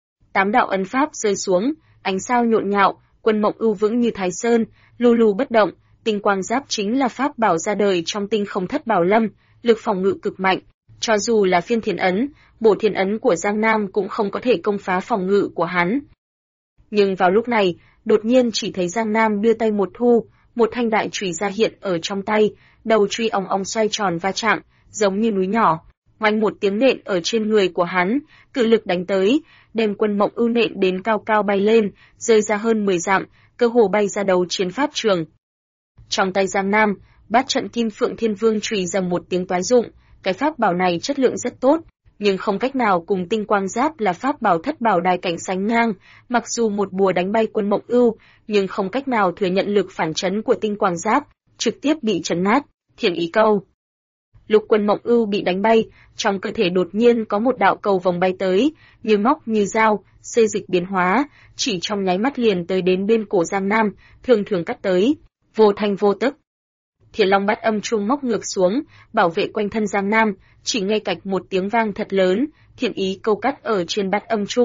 8 đạo ấn pháp rơi xuống, ánh sao nhộn nhạo, Quân Mộng Ưu vững như Thái Sơn, lù lù bất động. Tinh quang giáp chính là pháp bảo ra đời trong Tinh Không Thất Bảo Lâm, lực phòng ngự cực mạnh, cho dù là Phiên Thiên ấn, Bổ Thiên ấn của Giang Nam cũng không có thể công phá phòng ngự của hắn. Nhưng vào lúc này, đột nhiên chỉ thấy Giang Nam đưa tay một thu, một thanh đại chùy ra hiện ở trong tay, đầu chùy ong ong xoay tròn va chạm, giống như núi nhỏ, oanh một tiếng nện ở trên người của hắn, cự lực đánh tới, đem Quân Mộng Ưu nện đến cao cao bay lên, rơi ra hơn 10 dặm, cơ hồ bay ra đầu chiến pháp trường. Trong tay Giang Nam, Bát Trận Kim Phượng Thiên Vương chùy rầm một tiếng toái dụng, cái pháp bảo này chất lượng rất tốt, nhưng không cách nào cùng Tinh Quang Giáp là pháp bảo thất bảo đài cảnh sánh ngang, mặc dù một bùa đánh bay Quân Mộng Ưu, nhưng không cách nào thừa nhận lực phản chấn của Tinh Quang Giáp, trực tiếp bị chấn nát. Thiền ý câu. Lúc Quân Mộng Ưu bị đánh bay, trong cơ thể đột nhiên có một đạo cầu vồng bay tới, như móc như dao, xê dịch biến hóa, chỉ trong nháy mắt liền tới đến bên cổ Giang Nam, thường thường cắt tới, vô thanh vô tức. Thiên Long Bát Âm Trung móc ngược xuống, bảo vệ quanh thân Giang Nam, chỉ nghe cạch một tiếng vang thật lớn, thiện ý câu cắt ở trên Bát Âm Trung,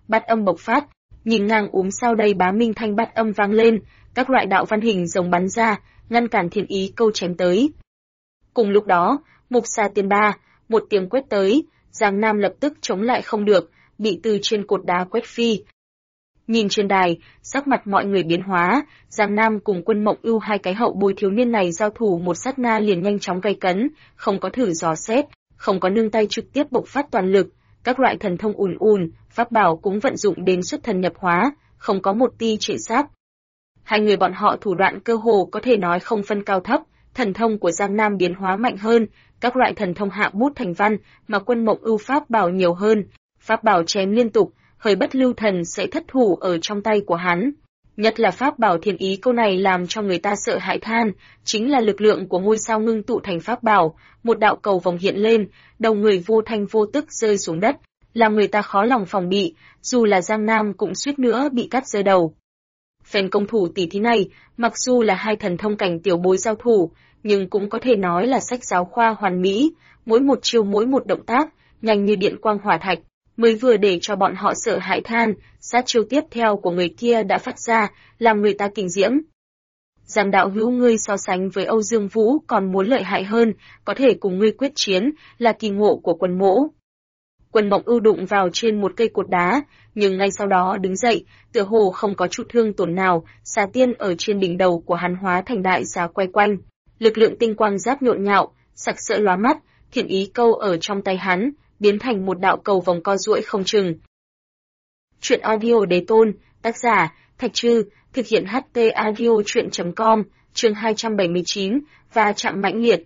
bát âm bộc phát, nhìn ngang sau đây bá minh thanh bát âm vang lên, các loại đạo văn hình rồng bắn ra, ngăn cản thiên ý câu chém tới. Cùng lúc đó, Mục Sa Tiên Ba, một tiếng quét tới, Giang Nam lập tức chống lại không được, bị từ trên cột đá quét phi. Nhìn trên đài, sắc mặt mọi người biến hóa, Giang Nam cùng Quân Mộng Ưu hai cái hậu bối thiếu niên này giao thủ một sát na liền nhanh chóng gay cấn, không có thử dò xét, không có nương tay trực tiếp bộc phát toàn lực, các loại thần thông ùn, pháp bảo cũng vận dụng đến xuất thần nhập hóa, không có một ti trệ sát. Hai người bọn họ thủ đoạn cơ hồ có thể nói không phân cao thấp, thần thông của Giang Nam biến hóa mạnh hơn, các loại thần thông hạ bút thành văn, mà Quân Mộng Ưu pháp bảo nhiều hơn, pháp bảo chém liên tục, hơi bất lưu thần sẽ thất thủ ở trong tay của hắn. Nhất là pháp bảo thiên ý câu này làm cho người ta sợ hãi than, chính là lực lượng của ngôi sao ngưng tụ thành pháp bảo, một đạo cầu vồng hiện lên, đầu người vô thanh vô tức rơi xuống đất, làm người ta khó lòng phòng bị, dù là Giang Nam cũng suýt nữa bị cắt rơi đầu. Phen công thủ tỷ thí này, mặc dù là hai thần thông cảnh tiểu bối giao thủ, nhưng cũng có thể nói là sách giáo khoa hoàn mỹ, mỗi một chiêu mỗi một động tác, nhanh như điện quang hỏa thạch, mới vừa để cho bọn họ sợ hãi than, sát chiêu tiếp theo của người kia đã phát ra, làm người ta kinh diễm. Giang đạo hữu ngươi so sánh với Âu Dương Vũ còn muốn lợi hại hơn, có thể cùng ngươi quyết chiến, là kỳ ngộ của Quân Mỗ. Quân Mộng Ưu đụng vào trên một cây cột đá, nhưng ngay sau đó đứng dậy, tựa hồ không có chút thương tổn nào, xà tiên ở trên đỉnh đầu của hắn hóa thành đại xà quay quanh. Lực lượng tinh quang giáp nhộn nhạo, sặc sỡ lóa mắt, thiện ý câu ở trong tay hắn, biến thành một đạo cầu vòng co duỗi không chừng. Truyện audio đế tôn, tác giả, Thạch Trư, thực hiện HT audio truyện.com, chương 279, và chạm mãnh liệt.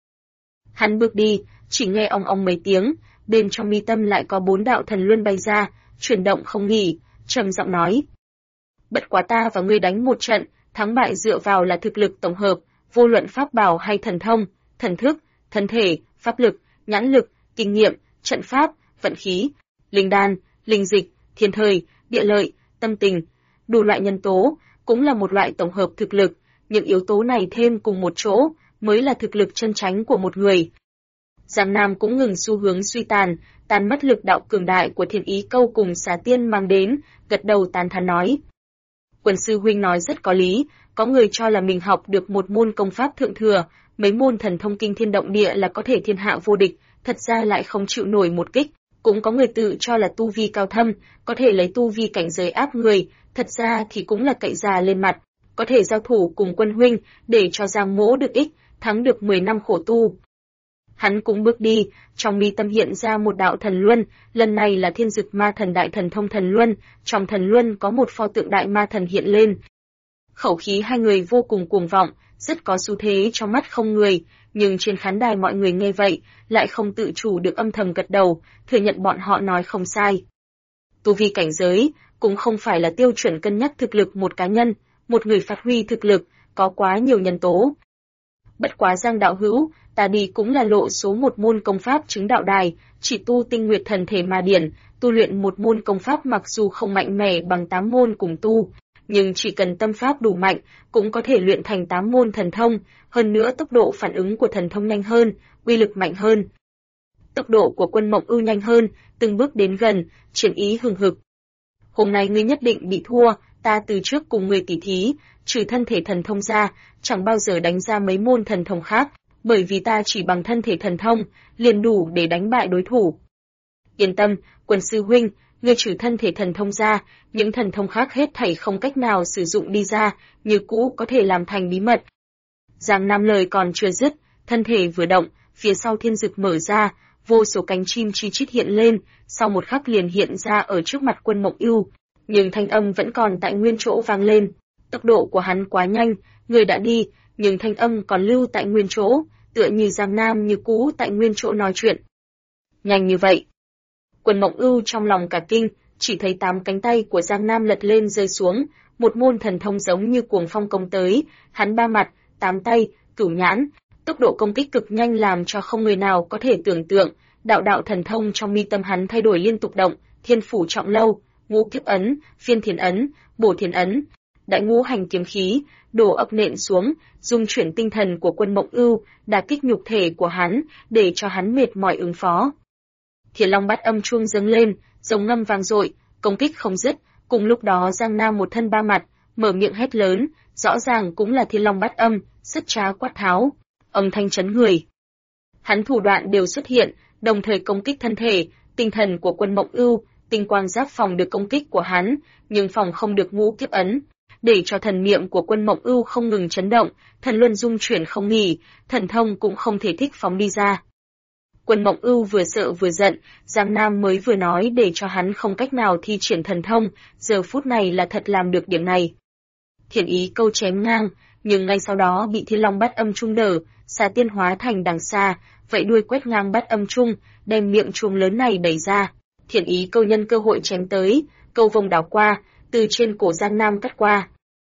Hắn bước đi, chỉ nghe ong ong mấy tiếng, bên trong mi tâm lại có 4 đạo thần luân bay ra, chuyển động không nghỉ, trầm giọng nói. Bất quá ta và ngươi đánh một trận, thắng bại dựa vào là thực lực tổng hợp, vô luận pháp bảo hay thần thông, thần thức, thân thể, pháp lực, nhãn lực, kinh nghiệm, trận pháp, vận khí, linh đan, linh dịch, thiên thời, địa lợi, tâm tình, đủ loại nhân tố, cũng là một loại tổng hợp thực lực, những yếu tố này thêm cùng một chỗ, mới là thực lực chân chánh của một người. Giang Nam cũng ngừng xu hướng suy tàn mất lực đạo cường đại của thiên ý câu cùng xà tiên mang đến, gật đầu tán thán nói. Quần sư huynh nói rất có lý, có người cho là mình học được một môn công pháp thượng thừa, mấy môn thần thông kinh thiên động địa là có thể thiên hạ vô địch, thật ra lại không chịu nổi một kích. Cũng có người tự cho là tu vi cao thâm, có thể lấy tu vi cảnh giới áp người, thật ra thì cũng là cậy già lên mặt, có thể giao thủ cùng Quân huynh để cho Giang Mỗ được ích, thắng được 10 năm khổ tu. Hắn cũng bước đi, trong mi tâm hiện ra một đạo thần luân, lần này là Thiên Dực Ma Thần Đại Thần Thông Thần Luân, trong thần luân có một pho tượng đại ma thần hiện lên. Khẩu khí hai người vô cùng cuồng vọng, rất có xu thế trong mắt không người, nhưng trên khán đài mọi người nghe vậy, lại không tự chủ được âm thầm gật đầu, thừa nhận bọn họ nói không sai. Tu vi cảnh giới, cũng không phải là tiêu chuẩn cân nhắc thực lực một cá nhân, một người phát huy thực lực, có quá nhiều nhân tố. Bất quá Giang đạo hữu, ta đi cũng là lộ số một môn công pháp chứng đạo đài, chỉ tu tinh nguyệt thần thể ma điển, tu luyện một môn công pháp mặc dù không mạnh mẽ bằng 8 môn cùng tu, nhưng chỉ cần tâm pháp đủ mạnh, cũng có thể luyện thành 8 môn thần thông, hơn nữa tốc độ phản ứng của thần thông nhanh hơn, uy lực mạnh hơn. Tốc độ của Quân Mộng Ưu nhanh hơn, từng bước đến gần, triển ý hừng hực. Hôm nay ngươi nhất định bị thua, ta từ trước cùng ngươi tỉ thí, trừ thân thể thần thông ra, chẳng bao giờ đánh ra mấy môn thần thông khác, bởi vì ta chỉ bằng thân thể thần thông, liền đủ để đánh bại đối thủ. Yên tâm, Quân sư huynh, ngươi trừ thân thể thần thông ra, những thần thông khác hết thảy không cách nào sử dụng đi ra, như cũ có thể làm thành bí mật. Giang Nam lời còn chưa dứt, thân thể vừa động, phía sau thiên dực mở ra, vô số cánh chim chi chít hiện lên, sau một khắc liền hiện ra ở trước mặt Quân Mộng Ưu, nhưng thanh âm vẫn còn tại nguyên chỗ vang lên. Tốc độ của hắn quá nhanh, người đã đi, nhưng thanh âm còn lưu tại nguyên chỗ, tựa như Giang Nam như cũ tại nguyên chỗ nói chuyện. Nhanh như vậy. Quân Mộng Ưu trong lòng cả kinh, chỉ thấy 8 cánh tay của Giang Nam lật lên rơi xuống, một môn thần thông giống như cuồng phong công tới, hắn 3 mặt, 8 tay, cửu nhãn, tốc độ công kích cực nhanh làm cho không người nào có thể tưởng tượng, đạo đạo thần thông trong mi tâm hắn thay đổi liên tục động, thiên phủ trọng lâu, ngũ kiếp ấn, phiên thiền ấn, bổ thiền ấn, đại ngũ hành kiếm khí, đổ ập nện xuống, dung chuyển tinh thần của Quân Mộng Ưu, đả kích nhục thể của hắn, để cho hắn mệt mỏi ứng phó. Thiền Long Bát Âm chuông dâng lên, rồng ngâm vang dội, công kích không dứt. Cùng lúc đó Giang Nam một thân ba mặt, mở miệng hét lớn, rõ ràng cũng là Thiên Long Bát Âm, sứt trá quát tháo, âm thanh chấn người. Hắn thủ đoạn đều xuất hiện, đồng thời công kích thân thể, tinh thần của Quân Mộng Ưu, tinh quang giáp phòng được công kích của hắn, nhưng phòng không được ngũ kiếp ấn, để cho thần niệm của Quân Mộng Ưu không ngừng chấn động, thần luân dung chuyển không nghỉ, thần thông cũng không thể thích phóng đi ra. Quân Mộng Ưu vừa sợ vừa giận, Giang Nam mới vừa nói để cho hắn không cách nào thi triển thần thông, giờ phút này là thật làm được điểm này. Thiện ý câu chém ngang, nhưng ngay sau đó bị Thiên Long Bát Âm trung đỡ, xà tiên hóa thành đằng xa, vậy đuôi quét ngang Bát Âm trung, đem miệng chuông lớn này đẩy ra. Thiện ý câu nhân cơ hội chém tới, câu vòng đảo qua, từ trên cổ Giang Nam cắt qua.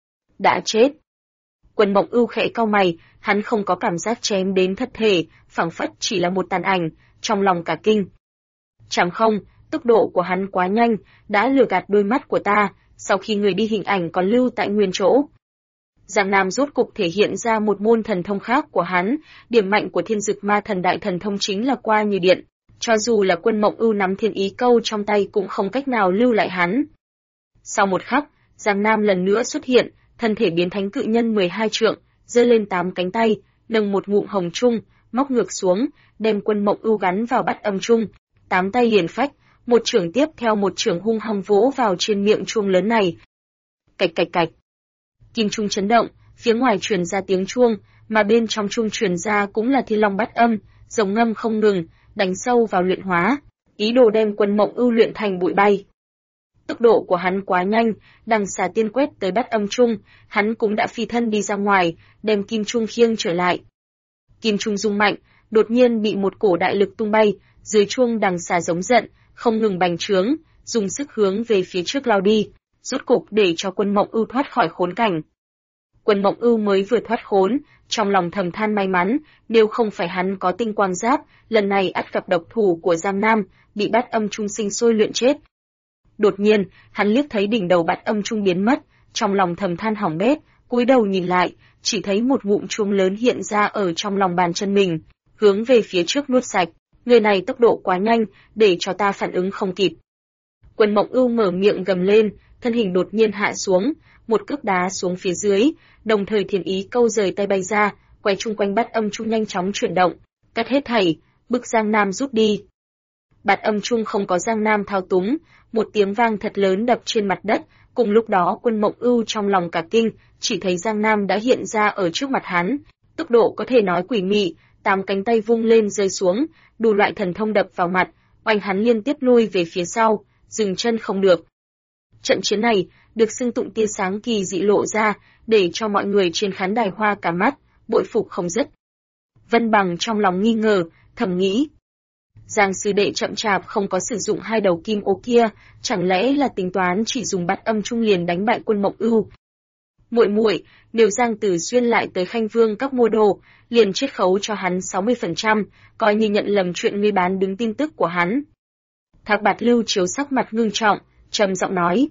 Đã chết. Quân Mộng Ưu khẽ cau mày, hắn không có cảm giác chém đến thật thể, phảng phất chỉ là một tàn ảnh, trong lòng cả kinh. Chẳng không, tốc độ của hắn quá nhanh, đã lừa gạt đôi mắt của ta, sau khi người đi hình ảnh còn lưu tại nguyên chỗ. Giang Nam rốt cục thể hiện ra một môn thần thông khác của hắn, điểm mạnh của Thiên Dực Ma Thần Đại Thần Thông chính là qua như điện, cho dù là Quân Mộng Ưu nắm thiên ý câu trong tay cũng không cách nào lưu lại hắn. Sau một khắc, Giang Nam lần nữa xuất hiện, thân thể biến thánh cự nhân 12 trượng, giơ lên 8 cánh tay, nâng một ngụm hồng trung, móc ngược xuống, đem Quân Mộng Ưu gắn vào Bát Âm trung, 8 tay liền phách, một chưởng tiếp theo một chưởng hung hăng vỗ vào trên miệng chuông lớn này. Cạch cạch cạch. Kim trung chấn động, phía ngoài truyền ra tiếng chuông, mà bên trong chuông truyền ra cũng là Thiên Long Bát Âm, rồng ngâm không ngừng, đánh sâu vào luyện hóa, ý đồ đem Quân Mộng Ưu luyện thành bụi bay. Tốc độ của hắn quá nhanh, đằng xà tiên quét tới Bát Âm trung, hắn cũng đã phi thân đi ra ngoài, đem kim trung khiêng trở lại. Kim trung rung mạnh, đột nhiên bị một cổ đại lực tung bay, dưới chuông đằng xà giống giận, không ngừng bành trướng, dùng sức hướng về phía trước lao đi, rốt cục để cho Quân Mộng Ưu thoát khỏi khốn cảnh. Quân Mộng Ưu mới vừa thoát khốn, trong lòng thầm than may mắn, nếu không phải hắn có tinh quang giáp, lần này ắt gặp độc thủ của Giang Nam, bị Bát Âm trung sinh sôi luyện chết. Đột nhiên, hắn liếc thấy đỉnh đầu Bát Âm trung biến mất, trong lòng thầm than hỏng bét, cúi đầu nhìn lại, chỉ thấy một ngụm chuông lớn hiện ra ở trong lòng bàn chân mình, hướng về phía trước nuốt sạch. Người này tốc độ quá nhanh, để cho ta phản ứng không kịp. Quân Mộng Ưu mở miệng gầm lên, thân hình đột nhiên hạ xuống, một cước đá xuống phía dưới, đồng thời thiên ý câu rời tay bay ra, quay chung quanh Bát Âm trung nhanh chóng chuyển động, cắt hết thảy, bức Giang Nam rút đi. Bát Âm trung không có Giang Nam thao túng, một tiếng vang thật lớn đập trên mặt đất, cùng lúc đó Quân Mộng Ưu trong lòng cả kinh, chỉ thấy Giang Nam đã hiện ra ở trước mặt hắn, tốc độ có thể nói quỷ mị, 8 cánh tay vung lên rơi xuống, đủ loại thần thông đập vào mặt, oanh hắn liên tiếp lui về phía sau, dừng chân không được. Trận chiến này, được xưng tụng tia sáng kỳ dị lộ ra, để cho mọi người trên khán đài hoa cả mắt, bội phục không dứt. Vân Bằng trong lòng nghi ngờ, thầm nghĩ. Giang sư đệ chậm chạp không có sử dụng hai đầu kim ô kia, chẳng lẽ là tính toán chỉ dùng Bát Âm trung liền đánh bại Quân Mộng Ưu? Muội muội, nếu Giang Tử Xuyên lại tới Khanh Vương các mua đồ, liền chiết khấu cho hắn 60%, coi như nhận lầm chuyện ngươi bán đứng tin tức của hắn. Thác Bạt Lưu chiếu sắc mặt ngưng trọng, trầm giọng nói.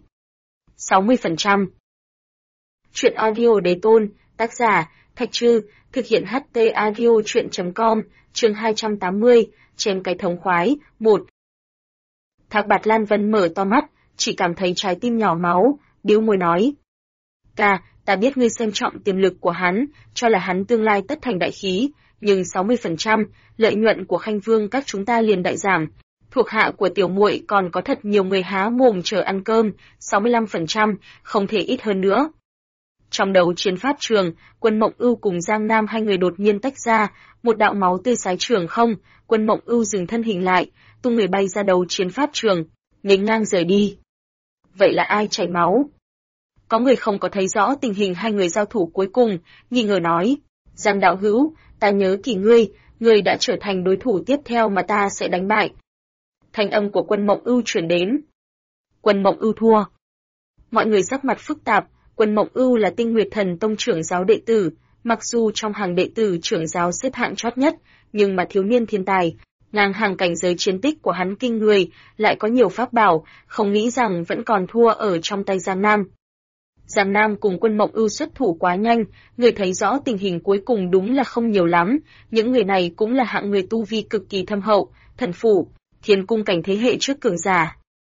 60%. Chuyện audio đế tôn, tác giả, Thạch Trư, thực hiện HT audio chuyện.com, chương 280, chém cái thống khoái, 1. Thác Bạt Lan Vân mở to mắt, chỉ cảm thấy trái tim nhỏ máu, bĩu môi nói. Ca, ta biết ngươi xem trọng tiềm lực của hắn, cho là hắn tương lai tất thành đại khí, nhưng 60%, lợi nhuận của Khanh Vương các chúng ta liền đại giảm. Thuộc hạ của tiểu muội còn có thật nhiều người há mồm chờ ăn cơm, 65%, không thể ít hơn nữa. Trong đấu chiến pháp trường, Quân Mộng Ưu cùng Giang Nam hai người đột nhiên tách ra, một đạo máu tươi xái trường không, Quân Mộng Ưu dừng thân hình lại, tung người bay ra đấu chiến pháp trường, nghênh ngang rời đi. Vậy là ai chảy máu? Có người không có thấy rõ tình hình hai người giao thủ cuối cùng, nghi ngờ nói, Giang đạo hữu, ta nhớ kỹ ngươi đã trở thành đối thủ tiếp theo mà ta sẽ đánh bại. Thanh âm của Quân Mộng Ưu truyền đến. Quân Mộng Ưu thua. Mọi người sắc mặt phức tạp, Quân Mộng Ưu là Tinh Nguyệt Thần Tông trưởng giáo đệ tử, mặc dù trong hàng đệ tử trưởng giáo xếp hạng chót nhất, nhưng mà thiếu niên thiên tài, ngang hàng cảnh giới chiến tích của hắn kinh người, lại có nhiều pháp bảo, không nghĩ rằng vẫn còn thua ở trong tay Giang Nam. Giang Nam cùng Quân Mộng Ưu xuất thủ quá nhanh, người thấy rõ tình hình cuối cùng đúng là không nhiều lắm, những người này cũng là hạng người tu vi cực kỳ thâm hậu, thần phủ, thiên cung cảnh thế hệ trước cường giả.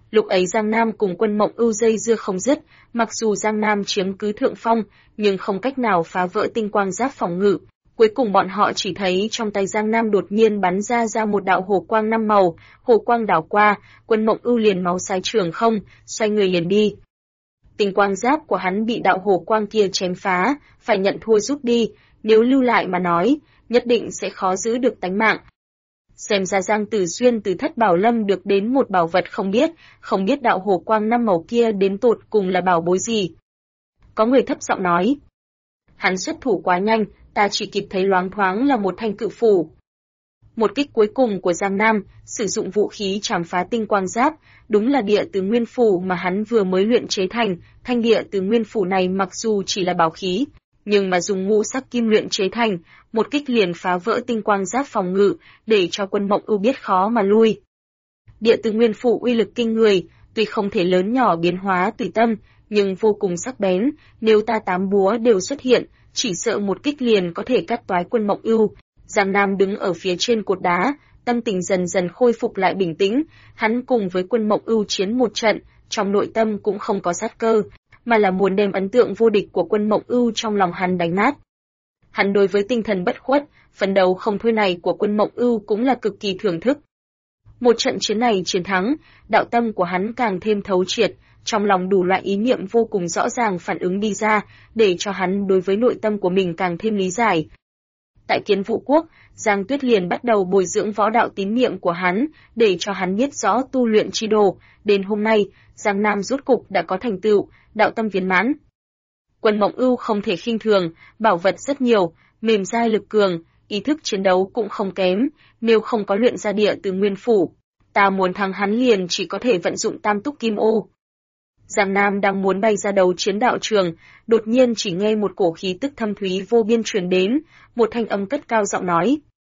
Lúc ấy Giang Nam cùng Quân Mộng Ưu dây dưa không dứt, mặc dù Giang Nam chiếm cứ thượng phong, nhưng không cách nào phá vỡ tinh quang giáp phòng ngự. Cuối cùng bọn họ chỉ thấy trong tay Giang Nam đột nhiên bắn ra một đạo hồ quang 5 màu, hồ quang đảo qua, Quân Mộng Ưu liền máu xái trường không, xoay người liền đi. Tinh quang giáp của hắn bị đạo hồ quang kia chém phá, phải nhận thua rút đi, nếu lưu lại mà nói, nhất định sẽ khó giữ được tánh mạng. Xem ra Giang Tử Xuyên từ Thất Bảo Lâm được đến một bảo vật không biết đạo hồ quang 5 màu kia đến tột cùng là bảo bối gì. Có người thấp giọng nói. Hắn xuất thủ quá nhanh, ta chỉ kịp thấy loáng thoáng là một thanh cự phủ. Một kích cuối cùng của Giang Nam, sử dụng vũ khí chảm phá tinh quang giáp, đúng là địa tứ nguyên phủ mà hắn vừa mới luyện chế thành. Thanh địa tứ nguyên phủ này mặc dù chỉ là bảo khí, nhưng mà dùng ngũ sắc kim luyện chế thành, một kích liền phá vỡ tinh quang giáp phòng ngự, để cho Quân Mộng Ưu biết khó mà lui. Địa tứ nguyên phủ uy lực kinh người, tuy không thể lớn nhỏ biến hóa tùy tâm, nhưng vô cùng sắc bén, nếu ta 8 búa đều xuất hiện, chỉ sợ một kích liền có thể cắt toái Quân Mộng Ưu. Giang Nam đứng ở phía trên cột đá, tâm tình dần dần khôi phục lại bình tĩnh, hắn cùng với Quân Mộng Ưu chiến một trận, trong nội tâm cũng không có sát cơ, mà là muốn đem ấn tượng vô địch của Quân Mộng Ưu trong lòng hắn đánh nát. Hắn đối với tinh thần bất khuất, phấn đấu không thôi này của Quân Mộng Ưu cũng là cực kỳ thưởng thức. Một trận chiến này chiến thắng, đạo tâm của hắn càng thêm thấu triệt, trong lòng đủ loại ý niệm vô cùng rõ ràng phản ứng đi ra, để cho hắn đối với nội tâm của mình càng thêm lý giải. Tại Kiến Vũ Quốc, Giang Tuyết liền bắt đầu bồi dưỡng võ đạo tín niệm của hắn, để cho hắn biết rõ tu luyện chi đồ. Đến hôm nay, Giang Nam rốt cục đã có thành tựu, đạo tâm viên mãn. Quân Mộng Ưu không thể khinh thường, bảo vật rất nhiều, mềm dai lực cường, ý thức chiến đấu cũng không kém, nếu không có luyện ra địa tứ nguyên phủ, ta muốn thắng hắn liền chỉ có thể vận dụng tam túc kim ô. Giang Nam đang muốn bay ra đầu chiến đạo trường, đột nhiên chỉ nghe một cổ khí tức thâm thúy vô biên truyền đến, một thanh âm cất cao giọng nói.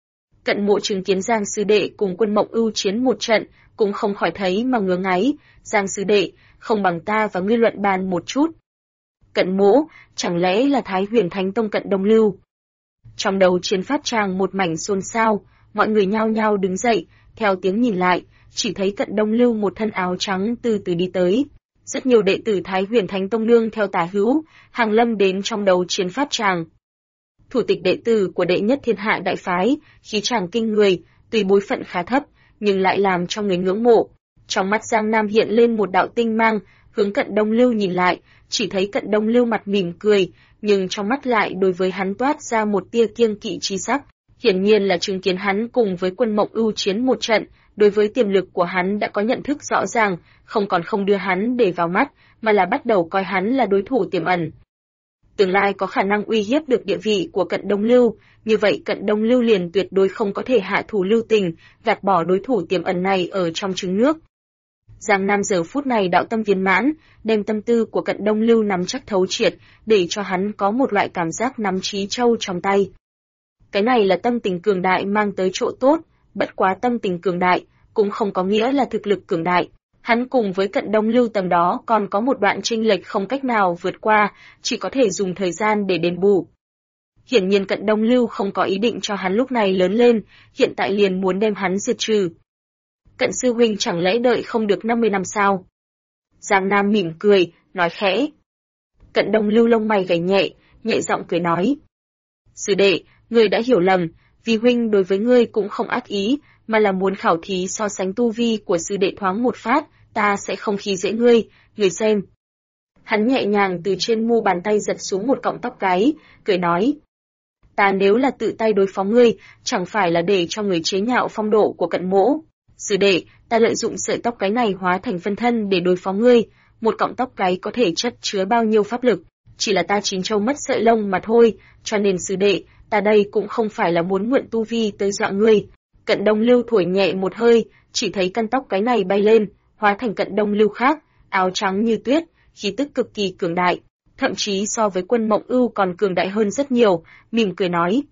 Cận Mộ chứng kiến Giang sư đệ cùng Quân Mộng Ưu chiến một trận, cũng không khỏi thấy mà ngứa ngáy, Giang sư đệ, không bằng ta và ngươi luận bàn một chút. Cận Mỗ, chẳng lẽ là Thái Huyền Thánh Tông Cận Đông Lưu? Trong đầu chiến pháp tràng một mảnh xôn xao, mọi người nhao nhao đứng dậy, theo tiếng nhìn lại, chỉ thấy Cận Đông Lưu một thân áo trắng từ từ đi tới. Rất nhiều đệ tử Thái Huyền Thánh Tông nương theo tả hữu, hàng lâm đến trong đầu chiến pháp tràng. Thủ tịch đệ tử của đệ nhất thiên hạ đại phái, khí tràng kinh người, tuy bối phận khá thấp, nhưng lại làm cho người ngưỡng mộ. Trong mắt Giang Nam hiện lên một đạo tinh mang, hướng Cận Đông Lưu nhìn lại, chỉ thấy Cận Đông Lưu mặt mỉm cười, nhưng trong mắt lại đối với hắn toát ra một tia kiêng kỵ chi sắc. Hiển nhiên là chứng kiến hắn cùng với Quân Mộng Ưu chiến một trận, đối với tiềm lực của hắn đã có nhận thức rõ ràng, không đưa hắn để vào mắt, mà là bắt đầu coi hắn là đối thủ tiềm ẩn. Tương lai có khả năng uy hiếp được địa vị của Cận Đông Lưu, như vậy Cận Đông Lưu liền tuyệt đối không có thể hạ thủ lưu tình, gạt bỏ đối thủ tiềm ẩn này ở trong trứng nước. Giang Nam giờ phút này đạo tâm viên mãn, đem tâm tư của Cận Đông Lưu nắm chắc thấu triệt, để cho hắn có một loại cảm giác nắm trí châu trong tay. Cái này là tâm tình cường đại mang tới chỗ tốt, bất quá tâm tình cường đại, cũng không có nghĩa là thực lực cường đại. Hắn cùng với Cận Đông Lưu tầm đó còn có một đoạn chênh lệch không cách nào vượt qua, chỉ có thể dùng thời gian để đền bù. Hiển nhiên Cận Đông Lưu không có ý định cho hắn lúc này lớn lên, hiện tại liền muốn đem hắn diệt trừ. Cận sư huynh chẳng lẽ đợi không được 50 năm sao? Giang Nam mỉm cười, nói khẽ. Cận Đông Lưu lông mày gảy nhẹ giọng cười nói. Sư đệ, ngươi đã hiểu lầm, vì huynh đối với ngươi cũng không ác ý, mà là muốn khảo thí so sánh tu vi của sư đệ thoáng một phát, ta sẽ không khi dễ ngươi, ngươi xem. Hắn nhẹ nhàng từ trên mu bàn tay giật xuống một cọng tóc gáy, cười nói. Ta nếu là tự tay đối phó ngươi, chẳng phải là để cho người chế nhạo phong độ của Cận Mỗ. Sư đệ, ta lợi dụng sợi tóc gáy này hóa thành phân thân để đối phó ngươi, một cọng tóc gáy có thể chất chứa bao nhiêu pháp lực, chỉ là ta chín châu mất sợi lông mà thôi, cho nên sư đệ, ta đây cũng không phải là muốn mượn tu vi tới dọa ngươi. Cận Đông Lưu thổi nhẹ một hơi, chỉ thấy căn tóc cái này bay lên, hóa thành Cận Đông Lưu khác, áo trắng như tuyết, khí tức cực kỳ cường đại, thậm chí so với Quân Mộng Ưu còn cường đại hơn rất nhiều, mỉm cười nói.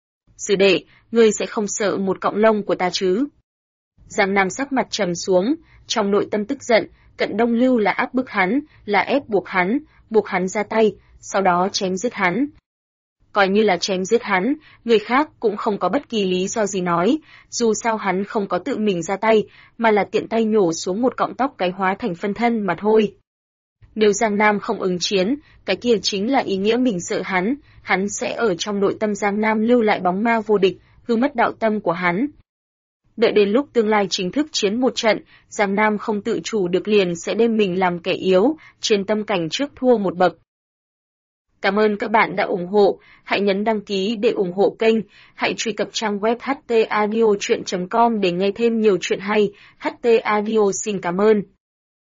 Sư đệ, ngươi sẽ không sợ một cọng lông của ta chứ? Giang Nam sắc mặt trầm xuống, trong nội tâm tức giận, Cận Đông Lưu là áp bức hắn, là ép buộc hắn ra tay, sau đó chém giết hắn. coi như là chém giết hắn, người khác cũng không có bất kỳ lý do gì nói, dù sao hắn không có tự mình ra tay, mà là tiện tay nhổ xuống một cọng tóc cái hóa thành phân thân mà thôi. Nếu Giang Nam không ứng chiến, cái kia chính là ý nghĩa mình sợ hắn sẽ ở trong nội tâm Giang Nam lưu lại bóng ma vô địch, hư mất đạo tâm của hắn. Đợi đến lúc tương lai chính thức chiến một trận, Giang Nam không tự chủ được liền sẽ đem mình làm kẻ yếu, trên tâm cảnh trước thua một bậc. Cảm ơn các bạn đã ủng hộ, hãy nhấn đăng ký để ủng hộ kênh, hãy truy cập trang web htaudio.com để nghe thêm nhiều chuyện hay. HT Audio xin cảm ơn.